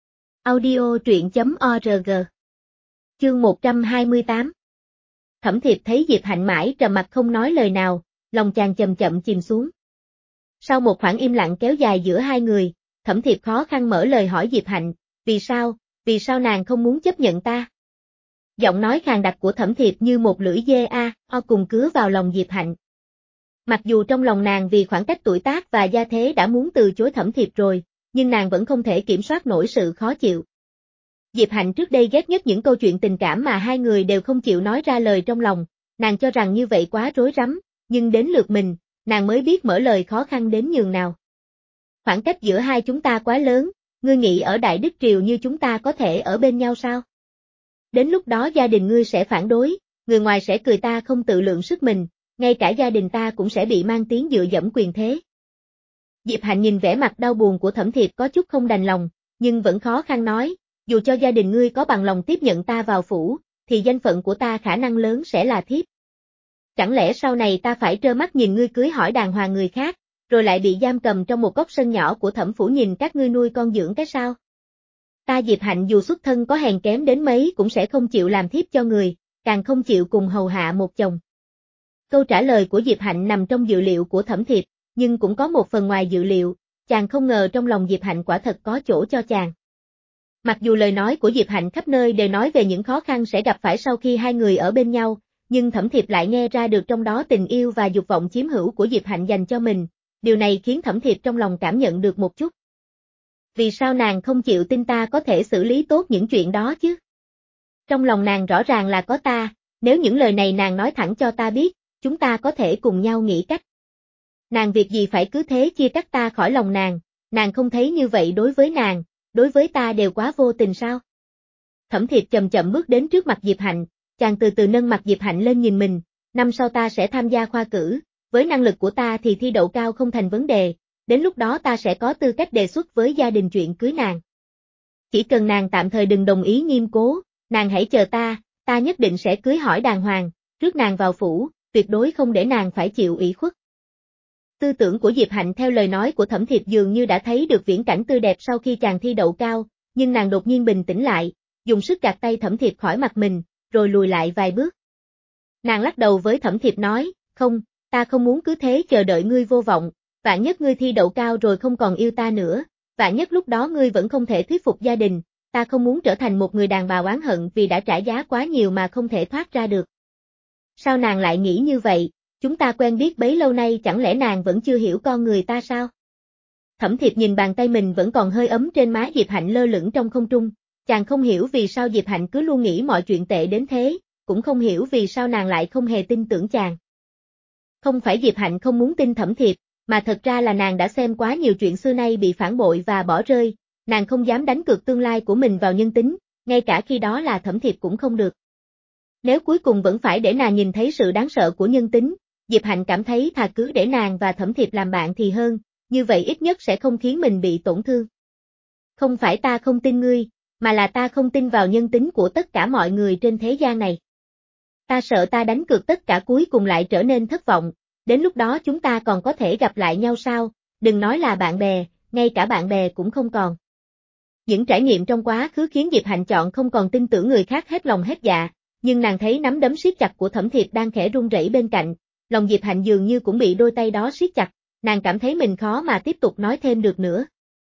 Audio truyện chấm org. Chương một trăm hai mươi tám. Thẩm Thiệp thấy Diệp Hạnh mãi trầm mặc không nói lời nào, lòng chàng chậm chậm chìm xuống. Sau một khoảng im lặng kéo dài giữa hai người, Thẩm Thiệp khó khăn mở lời hỏi Diệp Hạnh, vì sao, vì sao nàng không muốn chấp nhận ta? Giọng nói khàn đặc của Thẩm Thiệp như một lưỡi dê a, o cùng cứa vào lòng Diệp Hạnh. Mặc dù trong lòng nàng vì khoảng cách tuổi tác và gia thế đã muốn từ chối Thẩm Thiệp rồi, nhưng nàng vẫn không thể kiểm soát nổi sự khó chịu. Diệp Hạnh trước đây ghét nhất những câu chuyện tình cảm mà hai người đều không chịu nói ra lời trong lòng, nàng cho rằng như vậy quá rối rắm, nhưng đến lượt mình, nàng mới biết mở lời khó khăn đến nhường nào. Khoảng cách giữa hai chúng ta quá lớn, ngươi nghĩ ở Đại Đức Triều như chúng ta có thể ở bên nhau sao? Đến lúc đó gia đình ngươi sẽ phản đối, người ngoài sẽ cười ta không tự lượng sức mình, ngay cả gia đình ta cũng sẽ bị mang tiếng dựa dẫm quyền thế. Diệp Hạnh nhìn vẻ mặt đau buồn của Thẩm Thiệp có chút không đành lòng, nhưng vẫn khó khăn nói, dù cho gia đình ngươi có bằng lòng tiếp nhận ta vào phủ, thì danh phận của ta khả năng lớn sẽ là thiếp. Chẳng lẽ sau này ta phải trơ mắt nhìn ngươi cưới hỏi đàng hoàng người khác, rồi lại bị giam cầm trong một góc sân nhỏ của Thẩm phủ nhìn các ngươi nuôi con dưỡng cái sao? Ta Diệp Hạnh dù xuất thân có hèn kém đến mấy cũng sẽ không chịu làm thiếp cho người, càng không chịu cùng hầu hạ một chồng. Câu trả lời của Diệp Hạnh nằm trong dự liệu của Thẩm Thiệp, nhưng cũng có một phần ngoài dự liệu, chàng không ngờ trong lòng Diệp Hạnh quả thật có chỗ cho chàng. Mặc dù lời nói của Diệp Hạnh khắp nơi đều nói về những khó khăn sẽ gặp phải sau khi hai người ở bên nhau, nhưng Thẩm Thiệp lại nghe ra được trong đó tình yêu và dục vọng chiếm hữu của Diệp Hạnh dành cho mình, điều này khiến Thẩm Thiệp trong lòng cảm nhận được một chút. Vì sao nàng không chịu tin ta có thể xử lý tốt những chuyện đó chứ? Trong lòng nàng rõ ràng là có ta, nếu những lời này nàng nói thẳng cho ta biết, chúng ta có thể cùng nhau nghĩ cách. Nàng việc gì phải cứ thế chia cắt ta khỏi lòng nàng, nàng không thấy như vậy đối với nàng, đối với ta đều quá vô tình sao? Thẩm Thiệp chậm chậm bước đến trước mặt Diệp Hạnh, chàng từ từ nâng mặt Diệp Hạnh lên nhìn mình, năm sau ta sẽ tham gia khoa cử, với năng lực của ta thì thi đậu cao không thành vấn đề, đến lúc đó ta sẽ có tư cách đề xuất với gia đình chuyện cưới nàng. Chỉ cần nàng tạm thời đừng đồng ý Nghiêm Cố, nàng hãy chờ ta, ta nhất định sẽ cưới hỏi đàng hoàng, rước nàng vào phủ, tuyệt đối không để nàng phải chịu ủy khuất. Tư tưởng của Diệp Hạnh theo lời nói của Thẩm Thiệp dường như đã thấy được viễn cảnh tươi đẹp sau khi chàng thi đậu cao, nhưng nàng đột nhiên bình tĩnh lại, dùng sức gạt tay Thẩm Thiệp khỏi mặt mình, rồi lùi lại vài bước. Nàng lắc đầu với Thẩm Thiệp nói, không, ta không muốn cứ thế chờ đợi ngươi vô vọng, vạn nhất ngươi thi đậu cao rồi không còn yêu ta nữa, vạn nhất lúc đó ngươi vẫn không thể thuyết phục gia đình, ta không muốn trở thành một người đàn bà oán hận vì đã trả giá quá nhiều mà không thể thoát ra được. Sao nàng lại nghĩ như vậy, chúng ta quen biết bấy lâu nay chẳng lẽ nàng vẫn chưa hiểu con người ta sao? Thẩm Thiệp nhìn bàn tay mình vẫn còn hơi ấm trên má Diệp Hạnh lơ lửng trong không trung, Chàng không hiểu vì sao Diệp Hạnh cứ luôn nghĩ mọi chuyện tệ đến thế, cũng không hiểu vì sao nàng lại không hề tin tưởng chàng. Không phải Diệp Hạnh không muốn tin Thẩm Thiệp, mà thật ra là nàng đã xem quá nhiều chuyện xưa nay bị phản bội và bỏ rơi, nàng không dám đánh cược tương lai của mình vào nhân tính, ngay cả khi đó là Thẩm Thiệp cũng không được. Nếu cuối cùng vẫn phải để nàng nhìn thấy sự đáng sợ của nhân tính, Diệp Hạnh cảm thấy thà cứ để nàng và Thẩm Thiệp làm bạn thì hơn, như vậy ít nhất sẽ không khiến mình bị tổn thương. Không phải ta không tin ngươi, mà là ta không tin vào nhân tính của tất cả mọi người trên thế gian này. Ta sợ ta đánh cược tất cả cuối cùng lại trở nên thất vọng, đến lúc đó chúng ta còn có thể gặp lại nhau sao, đừng nói là bạn bè, ngay cả bạn bè cũng không còn. Những trải nghiệm trong quá khứ khiến Diệp Hạnh chọn không còn tin tưởng người khác hết lòng hết dạ, nhưng nàng thấy nắm đấm siết chặt của Thẩm Thiệp đang khẽ run rẩy bên cạnh, lòng Diệp Hạnh dường như cũng bị đôi tay đó siết chặt, nàng cảm thấy mình khó mà tiếp tục nói thêm được nữa.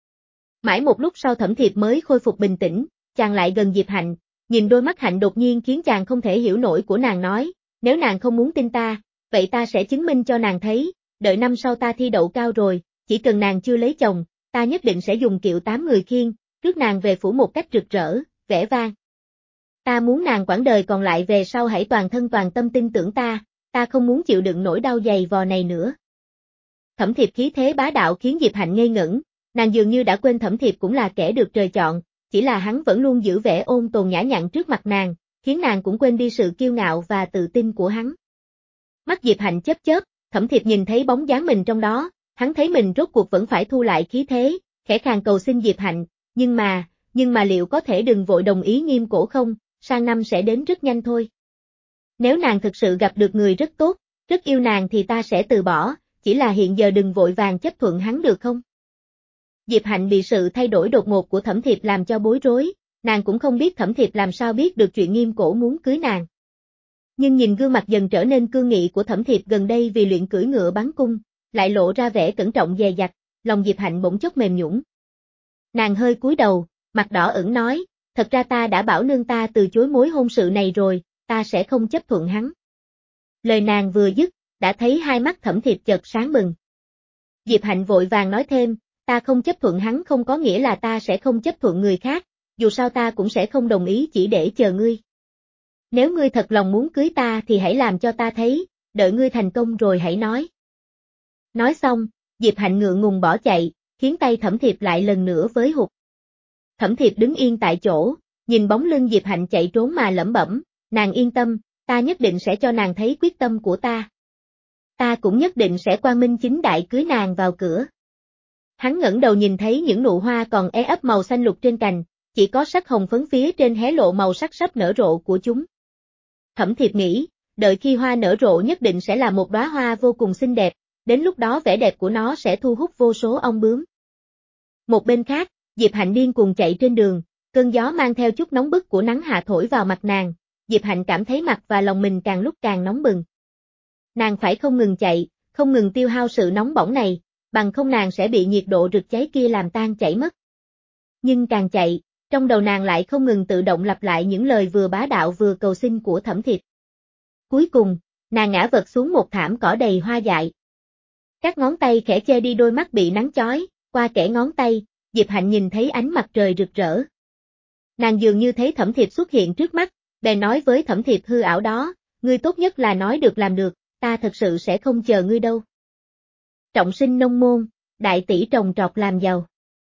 Mãi một lúc sau Thẩm Thiệp mới khôi phục bình tĩnh, chàng lại gần Diệp Hạnh, nhìn đôi mắt Hạnh đột nhiên khiến chàng không thể hiểu nổi của nàng nói, nếu nàng không muốn tin ta, vậy ta sẽ chứng minh cho nàng thấy, đợi năm sau ta thi đậu cao rồi, chỉ cần nàng chưa lấy chồng, ta nhất định sẽ dùng kiệu tám người khiêng, rước nàng về phủ một cách rực rỡ, vẻ vang. Ta muốn nàng quãng đời còn lại về sau hãy toàn thân toàn tâm tin tưởng ta, ta không muốn chịu đựng nỗi đau dày vò này nữa. Thẩm Thiệp khí thế bá đạo khiến Diệp Hạnh ngây ngẩn, nàng dường như đã quên Thẩm Thiệp cũng là kẻ được trời chọn, chỉ là hắn vẫn luôn giữ vẻ ôn tồn nhã nhặn trước mặt nàng, khiến nàng cũng quên đi sự kiêu ngạo và tự tin của hắn. Mắt Diệp Hạnh chớp chớp, Thẩm Thiệp nhìn thấy bóng dáng mình trong đó, hắn thấy mình rốt cuộc vẫn phải thu lại khí thế, khẽ khàng cầu xin Diệp Hạnh, nhưng mà, nhưng mà liệu có thể đừng vội đồng ý nghiêm cổ không, sang năm sẽ đến rất nhanh thôi. Nếu nàng thực sự gặp được người rất tốt, rất yêu nàng thì ta sẽ từ bỏ, chỉ là hiện giờ đừng vội vàng chấp thuận hắn được không? Diệp Hạnh bị sự thay đổi đột ngột của Thẩm Thiệp làm cho bối rối, nàng cũng không biết Thẩm Thiệp làm sao biết được chuyện nghiêm cổ muốn cưới nàng. Nhưng nhìn gương mặt dần trở nên cương nghị của Thẩm Thiệp gần đây vì luyện cưỡi ngựa bắn cung, lại lộ ra vẻ cẩn trọng dè dặt, lòng Diệp Hạnh bỗng chốc mềm nhũn. Nàng hơi cúi đầu, mặt đỏ ửng nói, thật ra ta đã bảo nương ta từ chối mối hôn sự này rồi, ta sẽ không chấp thuận hắn. Lời nàng vừa dứt, đã thấy hai mắt Thẩm Thiệp chợt sáng bừng. Diệp Hạnh vội vàng nói thêm, ta không chấp thuận hắn không có nghĩa là ta sẽ không chấp thuận người khác, dù sao ta cũng sẽ không đồng ý chỉ để chờ ngươi. Nếu ngươi thật lòng muốn cưới ta thì hãy làm cho ta thấy, đợi ngươi thành công rồi hãy nói. Nói xong, Diệp Hạnh ngượng ngùng bỏ chạy, khiến tay Thẩm Thiệp lại lần nữa với hụt. Thẩm Thiệp đứng yên tại chỗ, nhìn bóng lưng Diệp Hạnh chạy trốn mà lẩm bẩm, nàng yên tâm, ta nhất định sẽ cho nàng thấy quyết tâm của ta. Ta cũng nhất định sẽ quang minh chính đại cưới nàng vào cửa. Hắn ngẩng đầu nhìn thấy những nụ hoa còn é ấp màu xanh lục trên cành, chỉ có sắc hồng phấn phía trên hé lộ màu sắc sắp nở rộ của chúng. Thẩm Thiệp nghĩ, đợi khi hoa nở rộ nhất định sẽ là một đóa hoa vô cùng xinh đẹp, đến lúc đó vẻ đẹp của nó sẽ thu hút vô số ong bướm. Một bên khác, Diệp Hạnh điên cuồng chạy trên đường, cơn gió mang theo chút nóng bức của nắng hạ thổi vào mặt nàng, Diệp Hạnh cảm thấy mặt và lòng mình càng lúc càng nóng bừng. Nàng phải không ngừng chạy, không ngừng tiêu hao sự nóng bỏng này, bằng không nàng sẽ bị nhiệt độ rực cháy kia làm tan chảy mất. Nhưng càng chạy, trong đầu nàng lại không ngừng tự động lặp lại những lời vừa bá đạo vừa cầu xin của Thẩm Thiệp. Cuối cùng, nàng ngã vật xuống một thảm cỏ đầy hoa dại. Các ngón tay khẽ che đi đôi mắt bị nắng chói, qua kẽ ngón tay, Diệp Hạnh nhìn thấy ánh mặt trời rực rỡ. Nàng dường như thấy Thẩm Thiệp xuất hiện trước mắt, bèn nói với Thẩm Thiệp hư ảo đó, ngươi tốt nhất là nói được làm được, ta thật sự sẽ không chờ ngươi đâu. Trọng sinh nông môn, đại tỷ trồng trọt làm giàu.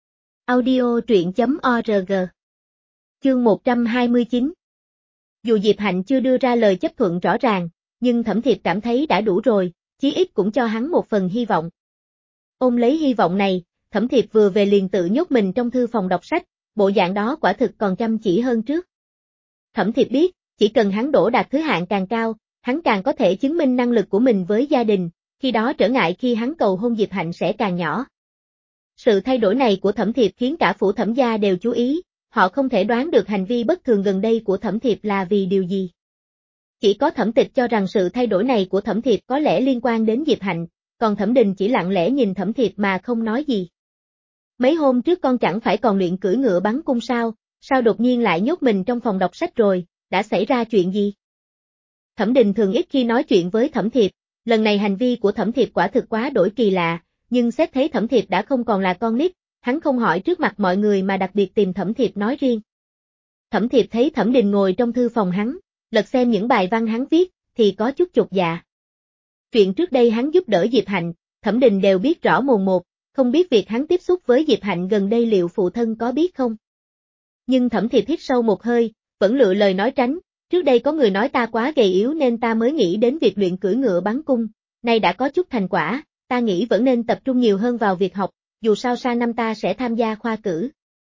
Audio truyện chấm org. Chương một trăm hai mươi chín. Dù Diệp Hạnh chưa đưa ra lời chấp thuận rõ ràng, nhưng Thẩm Thiệp cảm thấy đã đủ rồi, chí ít cũng cho hắn một phần hy vọng. Ôm lấy hy vọng này, Thẩm Thiệp vừa về liền tự nhốt mình trong thư phòng đọc sách, bộ dạng đó quả thực còn chăm chỉ hơn trước. Thẩm Thiệp biết, chỉ cần hắn đỗ đạt thứ hạng càng cao, hắn càng có thể chứng minh năng lực của mình với gia đình, khi đó trở ngại khi hắn cầu hôn Diệp Hạnh sẽ càng nhỏ. Sự thay đổi này của Thẩm Thiệp khiến cả phủ Thẩm gia đều chú ý, họ không thể đoán được hành vi bất thường gần đây của Thẩm Thiệp là vì điều gì. Chỉ có Thẩm Tịch cho rằng sự thay đổi này của Thẩm Thiệp có lẽ liên quan đến Diệp Hạnh, còn Thẩm Đình chỉ lặng lẽ nhìn Thẩm Thiệp mà không nói gì. Mấy hôm trước con chẳng phải còn luyện cưỡi ngựa bắn cung sao, sao đột nhiên lại nhốt mình trong phòng đọc sách rồi, đã xảy ra chuyện gì? Thẩm Đình thường ít khi nói chuyện với Thẩm Thiệp, lần này hành vi của Thẩm Thiệp quả thực quá đổi kỳ lạ, nhưng xét thấy Thẩm Thiệp đã không còn là con nít, hắn không hỏi trước mặt mọi người mà đặc biệt tìm Thẩm Thiệp nói riêng. Thẩm Thiệp thấy Thẩm Đình ngồi trong thư phòng hắn, lật xem những bài văn hắn viết, thì có chút chột dạ. Chuyện trước đây hắn giúp đỡ Diệp Hạnh, Thẩm Đình đều biết rõ mồn một, không biết việc hắn tiếp xúc với Diệp Hạnh gần đây liệu phụ thân có biết không. Nhưng Thẩm Thiệp hít sâu một hơi, vẫn lựa lời nói tránh, trước đây có người nói ta quá gầy yếu nên ta mới nghĩ đến việc luyện cưỡi ngựa bắn cung, nay đã có chút thành quả, ta nghĩ vẫn nên tập trung nhiều hơn vào việc học, dù sao sang năm ta sẽ tham gia khoa cử.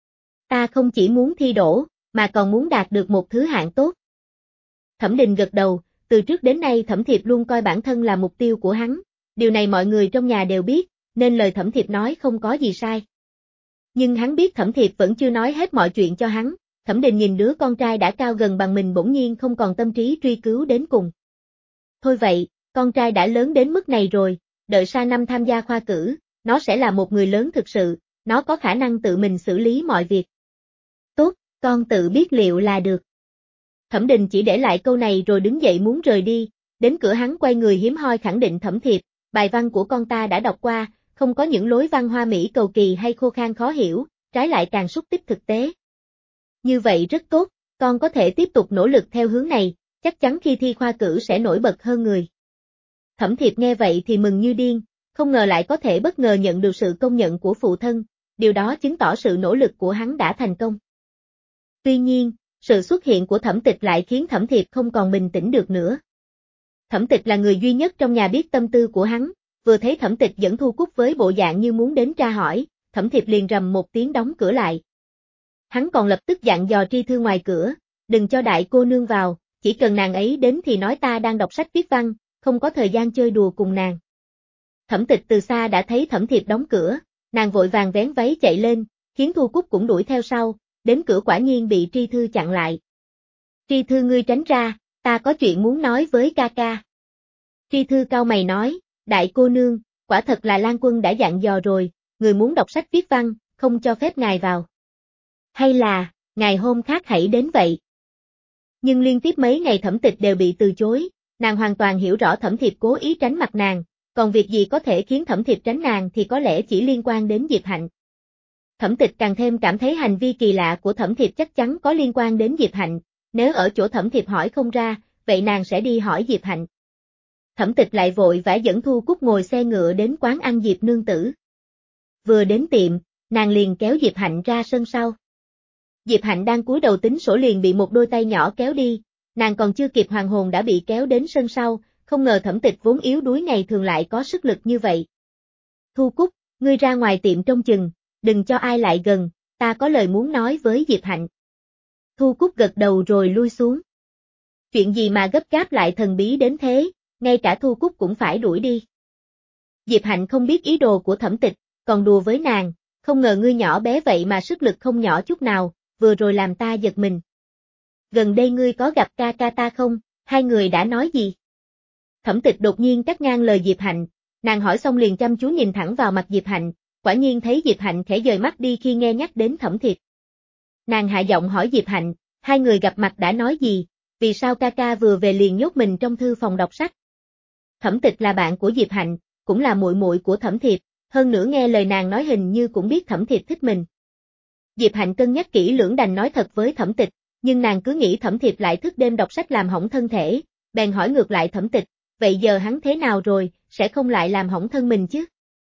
Ta không chỉ muốn thi đỗ, mà còn muốn đạt được một thứ hạng tốt. Thẩm Đình gật đầu, từ trước đến nay Thẩm Thiệp luôn coi bản thân là mục tiêu của hắn, điều này mọi người trong nhà đều biết, nên lời Thẩm Thiệp nói không có gì sai. Nhưng hắn biết Thẩm Thiệp vẫn chưa nói hết mọi chuyện cho hắn, Thẩm Đình nhìn đứa con trai đã cao gần bằng mình bỗng nhiên không còn tâm trí truy cứu đến cùng. Thôi vậy, con trai đã lớn đến mức này rồi, đợi sang năm tham gia khoa cử, nó sẽ là một người lớn thực sự, nó có khả năng tự mình xử lý mọi việc. Tốt, con tự biết liệu là được. Thẩm Đình chỉ để lại câu này rồi đứng dậy muốn rời đi, đến cửa hắn quay người hiếm hoi khẳng định Thẩm Thiệp, bài văn của con ta đã đọc qua, không có những lối văn hoa mỹ cầu kỳ hay khô khan khó hiểu, trái lại càng xúc tích thực tế. Như vậy rất tốt, con có thể tiếp tục nỗ lực theo hướng này, chắc chắn khi thi khoa cử sẽ nổi bật hơn người. Thẩm Thiệp nghe vậy thì mừng như điên, không ngờ lại có thể bất ngờ nhận được sự công nhận của phụ thân, điều đó chứng tỏ sự nỗ lực của hắn đã thành công. Tuy nhiên, sự xuất hiện của Thẩm Tịch lại khiến Thẩm Thiệp không còn bình tĩnh được nữa. Thẩm Tịch là người duy nhất trong nhà biết tâm tư của hắn, vừa thấy Thẩm Tịch dẫn Thu Cúc với bộ dạng như muốn đến tra hỏi, Thẩm Thiệp liền rầm một tiếng đóng cửa lại. Hắn còn lập tức dặn dò Tri Thư ngoài cửa, đừng cho đại cô nương vào, chỉ cần nàng ấy đến thì nói ta đang đọc sách viết văn, không có thời gian chơi đùa cùng nàng. Thẩm Tịch từ xa đã thấy Thẩm Thiệp đóng cửa, nàng vội vàng vén váy chạy lên, khiến Thu Cúc cũng đuổi theo sau, đến cửa quả nhiên bị Tri Thư chặn lại. Tri Thư ngươi tránh ra, ta có chuyện muốn nói với ca ca. Tri Thư cau mày nói, đại cô nương, quả thật là Lan Quân đã dặn dò rồi, người muốn đọc sách viết văn, không cho phép ngài vào. Hay là, ngày hôm khác hãy đến vậy. Nhưng liên tiếp mấy ngày Thẩm Tịch đều bị từ chối, nàng hoàn toàn hiểu rõ Thẩm Thiệp cố ý tránh mặt nàng, còn việc gì có thể khiến Thẩm Thiệp tránh nàng thì có lẽ chỉ liên quan đến Diệp Hạnh. Thẩm Tịch càng thêm cảm thấy hành vi kỳ lạ của Thẩm Thiệp chắc chắn có liên quan đến Diệp Hạnh, nếu ở chỗ Thẩm Thiệp hỏi không ra, vậy nàng sẽ đi hỏi Diệp Hạnh. Thẩm Tịch lại vội vã dẫn Thu Cúc ngồi xe ngựa đến quán ăn Diệp nương tử. Vừa đến tiệm, nàng liền kéo Diệp Hạnh ra sân sau. Diệp Hạnh đang cúi đầu tính sổ liền bị một đôi tay nhỏ kéo đi, nàng còn chưa kịp hoàn hồn đã bị kéo đến sân sau, không ngờ Thẩm Tịch vốn yếu đuối ngày thường lại có sức lực như vậy. Thu Cúc, ngươi ra ngoài tiệm trông chừng, đừng cho ai lại gần, ta có lời muốn nói với Diệp Hạnh. Thu Cúc gật đầu rồi lui xuống. Chuyện gì mà gấp gáp lại thần bí đến thế, ngay cả Thu Cúc cũng phải đuổi đi. Diệp Hạnh không biết ý đồ của Thẩm Tịch, còn đùa với nàng, không ngờ ngươi nhỏ bé vậy mà sức lực không nhỏ chút nào, vừa rồi làm ta giật mình. Gần đây ngươi có gặp ca ca ta không, hai người đã nói gì? Thẩm Tịch đột nhiên cắt ngang lời Diệp Hạnh, nàng hỏi xong liền chăm chú nhìn thẳng vào mặt Diệp Hạnh, quả nhiên thấy Diệp Hạnh khẽ dời mắt đi khi nghe nhắc đến Thẩm Thiệp. Nàng hạ giọng hỏi Diệp Hạnh, hai người gặp mặt đã nói gì, vì sao ca ca vừa về liền nhốt mình trong thư phòng đọc sách? Thẩm Tịch là bạn của Diệp Hạnh, cũng là muội muội của Thẩm Thiệp, hơn nữa nghe lời nàng nói hình như cũng biết Thẩm Thiệp thích mình. Diệp Hạnh cân nhắc kỹ lưỡng đành nói thật với Thẩm Tịch, nhưng nàng cứ nghĩ Thẩm Thiệp lại thức đêm đọc sách làm hỏng thân thể, bèn hỏi ngược lại Thẩm Tịch, vậy giờ hắn thế nào rồi, sẽ không lại làm hỏng thân mình chứ?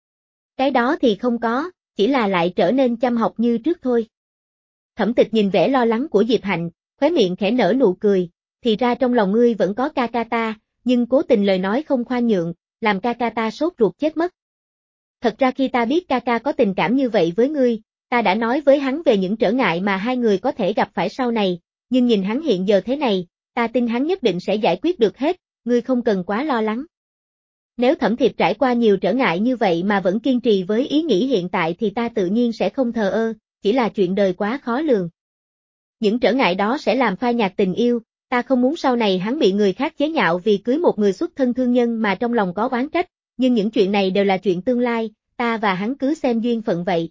Cái đó thì không có, chỉ là lại trở nên chăm học như trước thôi. Thẩm Tịch nhìn vẻ lo lắng của Diệp Hạnh, khóe miệng khẽ nở nụ cười, thì ra trong lòng ngươi vẫn có ca ca ta, nhưng cố tình lời nói không khoan nhượng, làm ca ca ta sốt ruột chết mất. Thật ra khi ta biết ca ca có tình cảm như vậy với ngươi, ta đã nói với hắn về những trở ngại mà hai người có thể gặp phải sau này, nhưng nhìn hắn hiện giờ thế này, ta tin hắn nhất định sẽ giải quyết được hết, ngươi không cần quá lo lắng. Nếu Thẩm Thiệp trải qua nhiều trở ngại như vậy mà vẫn kiên trì với ý nghĩ hiện tại thì ta tự nhiên sẽ không thờ ơ, chỉ là chuyện đời quá khó lường. Những trở ngại đó sẽ làm phai nhạt tình yêu, ta không muốn sau này hắn bị người khác chế nhạo vì cưới một người xuất thân thương nhân mà trong lòng có oán trách, nhưng những chuyện này đều là chuyện tương lai, ta và hắn cứ xem duyên phận vậy.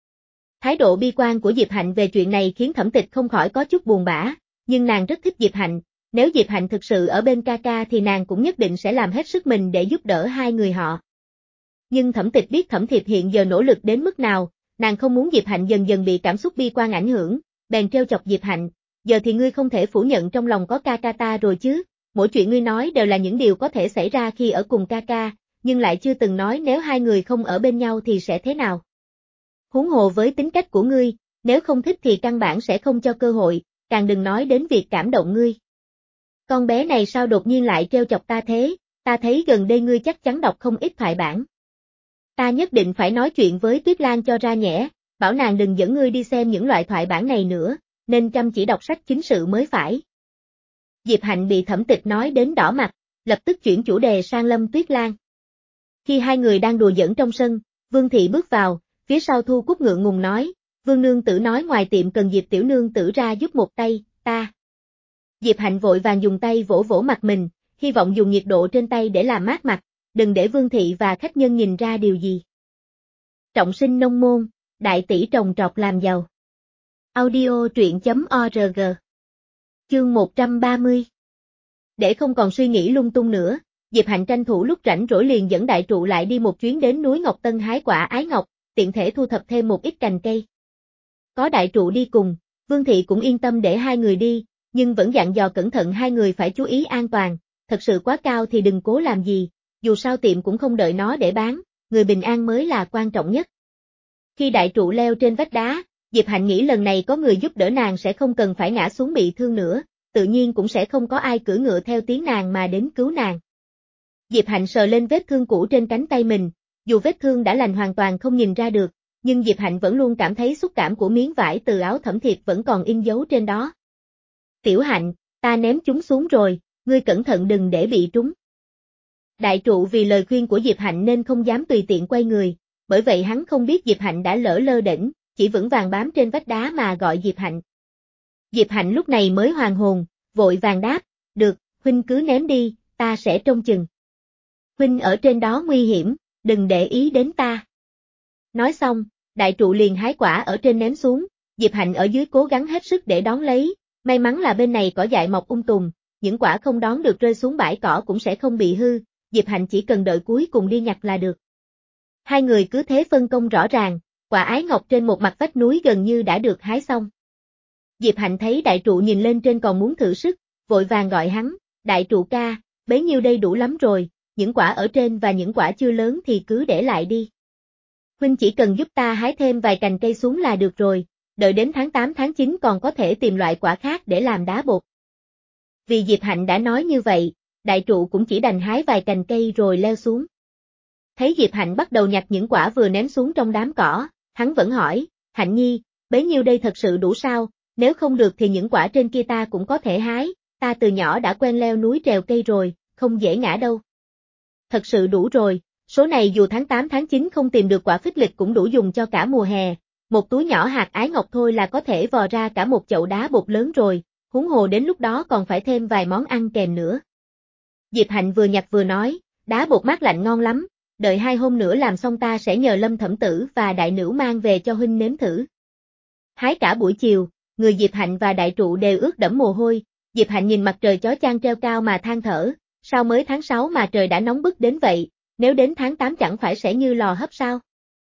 Thái độ bi quan của Diệp Hạnh về chuyện này khiến Thẩm Tịch không khỏi có chút buồn bã, nhưng nàng rất thích Diệp Hạnh, nếu Diệp Hạnh thực sự ở bên ca ca thì nàng cũng nhất định sẽ làm hết sức mình để giúp đỡ hai người họ. Nhưng Thẩm Tịch biết Thẩm Thiệp hiện giờ nỗ lực đến mức nào, nàng không muốn Diệp Hạnh dần dần bị cảm xúc bi quan ảnh hưởng, bèn trêu chọc Diệp Hạnh, giờ thì ngươi không thể phủ nhận trong lòng có ca ca ta rồi chứ, mỗi chuyện ngươi nói đều là những điều có thể xảy ra khi ở cùng ca ca, nhưng lại chưa từng nói nếu hai người không ở bên nhau thì sẽ thế nào. Huống hồ với tính cách của ngươi, nếu không thích thì căn bản sẽ không cho cơ hội, càng đừng nói đến việc cảm động ngươi. Con bé này sao đột nhiên lại trêu chọc ta thế, ta thấy gần đây ngươi chắc chắn đọc không ít thoại bản. Ta nhất định phải nói chuyện với Tuyết Lan cho ra nhẽ, bảo nàng đừng dẫn ngươi đi xem những loại thoại bản này nữa, nên chăm chỉ đọc sách chính sự mới phải. Diệp Hạnh bị Thẩm Tịch nói đến đỏ mặt, lập tức chuyển chủ đề sang Lâm Tuyết Lan. Khi hai người đang đùa giỡn trong sân, Vương Thị bước vào, phía sau Thu Cúc ngượng ngùng nói, Vương Nương Tử nói ngoài tiệm cần Diệp Tiểu Nương Tử ra giúp một tay, ta. Diệp Hạnh vội vàng dùng tay vỗ vỗ mặt mình, hy vọng dùng nhiệt độ trên tay để làm mát mặt, đừng để Vương Thị và khách nhân nhìn ra điều gì. Trọng sinh nông môn, đại tỷ trồng trọt làm giàu. Audio truyện chấm org. Chương một trăm ba mươi. Để không còn suy nghĩ lung tung nữa, Diệp Hạnh tranh thủ lúc rảnh rỗi liền dẫn đại trụ lại đi một chuyến đến núi Ngọc Tân hái quả ái ngọc, tiện thể thu thập thêm một ít cành cây. Có đại trụ đi cùng, Vương Thị cũng yên tâm để hai người đi, nhưng vẫn dặn dò cẩn thận hai người phải chú ý an toàn, thật sự quá cao thì đừng cố làm gì, dù sao tiệm cũng không đợi nó để bán, người bình an mới là quan trọng nhất. Khi đại trụ leo trên vách đá, Diệp Hạnh nghĩ lần này có người giúp đỡ nàng sẽ không cần phải ngã xuống bị thương nữa, tự nhiên cũng sẽ không có ai cưỡi ngựa theo tiếng nàng mà đến cứu nàng. Diệp Hạnh sờ lên vết thương cũ trên cánh tay mình, dù vết thương đã lành hoàn toàn không nhìn ra được, nhưng Diệp Hạnh vẫn luôn cảm thấy xúc cảm của miếng vải từ áo thẩm thiệp vẫn còn in dấu trên đó. Tiểu Hạnh, ta ném chúng xuống rồi, ngươi cẩn thận đừng để bị trúng. Đại trụ vì lời khuyên của Diệp Hạnh nên không dám tùy tiện quay người, bởi vậy hắn không biết Diệp Hạnh đã lỡ lơ đễnh, chỉ vững vàng bám trên vách đá mà gọi Diệp Hạnh. Diệp Hạnh lúc này mới hoàn hồn, vội vàng đáp, được, huynh cứ ném đi, ta sẽ trông chừng. Huynh ở trên đó nguy hiểm, đừng để ý đến ta. Nói xong, đại trụ liền hái quả ở trên ném xuống, Diệp Hạnh ở dưới cố gắng hết sức để đón lấy, may mắn là bên này cỏ dại mọc um tùm, những quả không đón được rơi xuống bãi cỏ cũng sẽ không bị hư, Diệp Hạnh chỉ cần đợi cuối cùng đi nhặt là được. Hai người cứ thế phân công rõ ràng, quả ái ngọc trên một mặt vách núi gần như đã được hái xong. Diệp Hạnh thấy đại trụ nhìn lên trên còn muốn thử sức, vội vàng gọi hắn, đại trụ ca, bấy nhiêu đây đủ lắm rồi, những quả ở trên và những quả chưa lớn thì cứ để lại đi. Huynh chỉ cần giúp ta hái thêm vài cành cây xuống là được rồi, đợi đến tháng tám tháng chín còn có thể tìm loại quả khác để làm đá bột. Vì Diệp Hạnh đã nói như vậy, đại trụ cũng chỉ đành hái vài cành cây rồi leo xuống. Thấy Diệp Hạnh bắt đầu nhặt những quả vừa ném xuống trong đám cỏ, hắn vẫn hỏi, Hạnh nhi, bấy nhiêu đây thật sự đủ sao, nếu không được thì những quả trên kia ta cũng có thể hái, ta từ nhỏ đã quen leo núi trèo cây rồi, không dễ ngã đâu. Thật sự đủ rồi, số này dù tháng tám tháng chín không tìm được quả phích lịch cũng đủ dùng cho cả mùa hè, một túi nhỏ hạt ái ngọc thôi là có thể vò ra cả một chậu đá bột lớn rồi, huống hồ đến lúc đó còn phải thêm vài món ăn kèm nữa. Diệp Hạnh vừa nhặt vừa nói, đá bột mát lạnh ngon lắm, đợi hai hôm nữa làm xong ta sẽ nhờ Lâm Thẩm Tử và Đại Nữu mang về cho huynh nếm thử. Hái cả buổi chiều, người Diệp Hạnh và đại trụ đều ướt đẫm mồ hôi, Diệp Hạnh nhìn mặt trời chói chang treo cao mà than thở, sao mới tháng sáu mà trời đã nóng bức đến vậy, nếu đến tháng tám chẳng phải sẽ như lò hấp sao?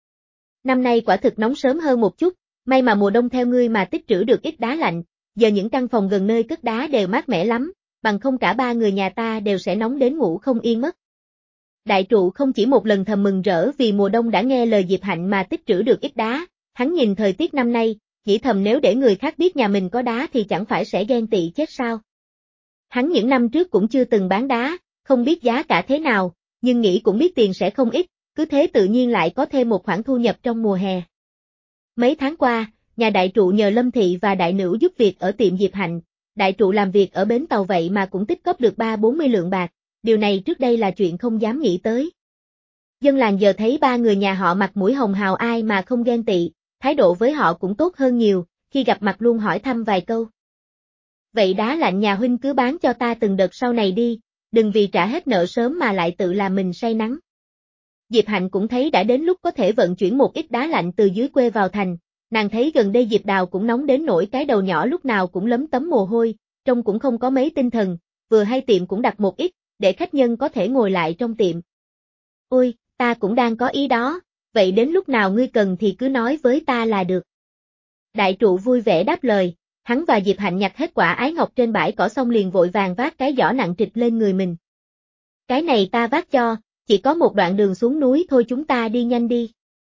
Năm nay quả thực nóng sớm hơn một chút, may mà mùa đông theo ngươi mà tích trữ được ít đá lạnh, giờ những căn phòng gần nơi cất đá đều mát mẻ lắm, bằng không cả ba người nhà ta đều sẽ nóng đến ngủ không yên mất. Đại trụ không chỉ một lần thầm mừng rỡ vì mùa đông đã nghe lời Diệp Hạnh mà tích trữ được ít đá, hắn nhìn thời tiết năm nay, nghĩ thầm nếu để người khác biết nhà mình có đá thì chẳng phải sẽ ghen tị chết sao. Hắn những năm trước cũng chưa từng bán đá, không biết giá cả thế nào, nhưng nghĩ cũng biết tiền sẽ không ít, cứ thế tự nhiên lại có thêm một khoản thu nhập trong mùa hè. Mấy tháng qua, nhà đại trụ nhờ Lâm Thị và đại nữu giúp việc ở tiệm Diệp Hạnh, đại trụ làm việc ở bến tàu vậy mà cũng tích góp được ba bốn mươi lượng bạc, điều này trước đây là chuyện không dám nghĩ tới. Dân làng giờ thấy ba người nhà họ mặt mũi hồng hào ai mà không ghen tị, thái độ với họ cũng tốt hơn nhiều, khi gặp mặt luôn hỏi thăm vài câu. Vậy đá lạnh nhà huynh cứ bán cho ta từng đợt sau này đi, đừng vì trả hết nợ sớm mà lại tự làm mình say nắng. Diệp Hạnh cũng thấy đã đến lúc có thể vận chuyển một ít đá lạnh từ dưới quê vào thành, nàng thấy gần đây Diệp Đào cũng nóng đến nỗi cái đầu nhỏ lúc nào cũng lấm tấm mồ hôi, trông cũng không có mấy tinh thần, vừa hay tiệm cũng đặt một ít, để khách nhân có thể ngồi lại trong tiệm. Ôi, ta cũng đang có ý đó, vậy đến lúc nào ngươi cần thì cứ nói với ta là được. Đại trụ vui vẻ đáp lời, Hắn và Diệp Hạnh nhặt hết quả ái ngọc trên bãi cỏ xong liền vội vàng vác cái giỏ nặng trịch lên người mình. Cái này ta vác cho, chỉ có một đoạn đường xuống núi thôi, chúng ta đi nhanh đi.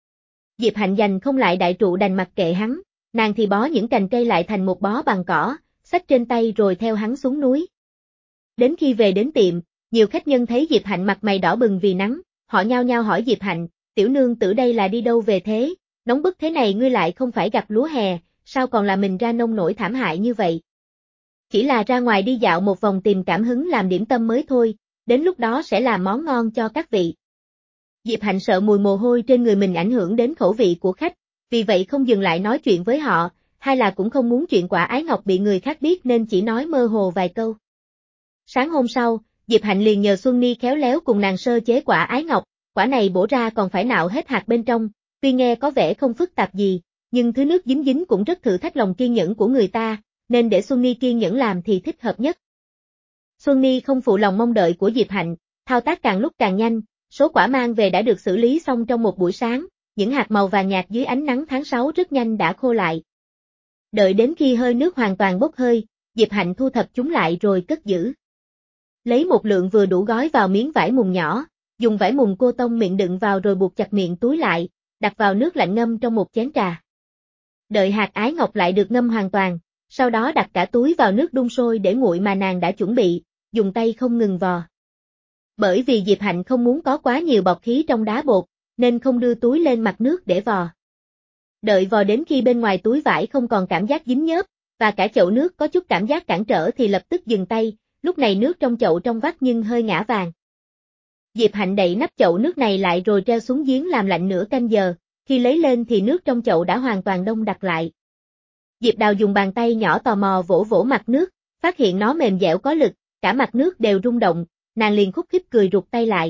Diệp Hạnh giành không lại đại trụ đành mặc kệ hắn, nàng thì bó những cành cây lại thành một bó bằng cỏ, xách trên tay rồi theo hắn xuống núi. Đến khi về đến tiệm, nhiều khách nhân thấy Diệp Hạnh mặt mày đỏ bừng vì nắng, họ nhao nhao hỏi Diệp Hạnh, tiểu nương tử đây là đi đâu về thế, nóng bức thế này ngươi lại không phải gặt lúa hè, sao còn là mình ra nông nổi thảm hại như vậy. Chỉ là ra ngoài đi dạo một vòng tìm cảm hứng làm điểm tâm mới thôi, đến lúc đó sẽ làm món ngon cho các vị. Diệp Hạnh sợ mùi mồ hôi trên người mình ảnh hưởng đến khẩu vị của khách, vì vậy không dừng lại nói chuyện với họ, hay là cũng không muốn chuyện quả ái ngọc bị người khác biết nên chỉ nói mơ hồ vài câu. Sáng hôm sau, Diệp Hạnh liền nhờ Xuân Ni khéo léo cùng nàng sơ chế quả ái ngọc, quả này bổ ra còn phải nạo hết hạt bên trong, tuy nghe có vẻ không phức tạp gì, nhưng thứ nước dính dính cũng rất thử thách lòng kiên nhẫn của người ta, nên để Xuân Ni kiên nhẫn làm thì thích hợp nhất. Xuân Ni không phụ lòng mong đợi của Diệp Hạnh, thao tác càng lúc càng nhanh, số quả mang về đã được xử lý xong trong một buổi sáng, những hạt màu vàng nhạt dưới ánh nắng tháng sáu rất nhanh đã khô lại. Đợi đến khi hơi nước hoàn toàn bốc hơi, Diệp Hạnh thu thập chúng lại rồi cất giữ. Lấy một lượng vừa đủ gói vào miếng vải mùng nhỏ, dùng vải mùng cô tông miệng đựng vào rồi buộc chặt miệng túi lại, đặt vào nước lạnh ngâm trong một chén trà. Đợi hạt ái ngọc lại được ngâm hoàn toàn, sau đó đặt cả túi vào nước đun sôi để nguội mà nàng đã chuẩn bị, dùng tay không ngừng vò. Bởi vì Diệp Hạnh không muốn có quá nhiều bọt khí trong đá bột, nên không đưa túi lên mặt nước để vò. Đợi vò đến khi bên ngoài túi vải không còn cảm giác dính nhớp, và cả chậu nước có chút cảm giác cản trở thì lập tức dừng tay, lúc này nước trong chậu trong vắt nhưng hơi ngả vàng. Diệp Hạnh đậy nắp chậu nước này lại rồi treo xuống giếng làm lạnh nửa canh giờ, khi lấy lên thì nước trong chậu đã hoàn toàn đông đặc lại. Diệp Đào dùng bàn tay nhỏ tò mò vỗ vỗ mặt nước, phát hiện nó mềm dẻo có lực, cả mặt nước đều rung động, nàng liền khúc khích cười rụt tay lại.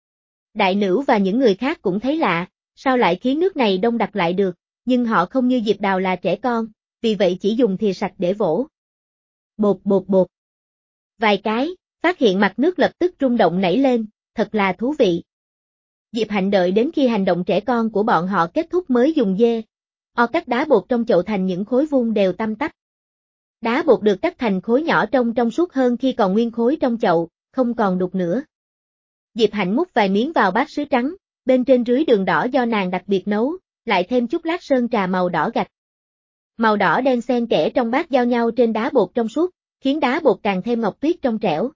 Đại Nữu và những người khác cũng thấy lạ, sao lại khiến nước này đông đặc lại được, nhưng họ không như Diệp Đào là trẻ con, vì vậy chỉ dùng thìa sạch để vỗ. Bột bột bột. Vài cái, phát hiện mặt nước lập tức rung động nảy lên, thật là thú vị. Diệp Hạnh đợi đến khi hành động trẻ con của bọn họ kết thúc mới dùng dê, o cắt đá bột trong chậu thành những khối vuông đều tăm tắp. Đá bột được cắt thành khối nhỏ trông trong suốt hơn khi còn nguyên khối trong chậu, không còn đục nữa. Diệp Hạnh múc vài miếng vào bát sứ trắng, bên trên rưới đường đỏ do nàng đặc biệt nấu, lại thêm chút lát sơn trà màu đỏ gạch. Màu đỏ đen xen kẽ trong bát giao nhau trên đá bột trong suốt, khiến đá bột càng thêm ngọc tuyết trong trẻo.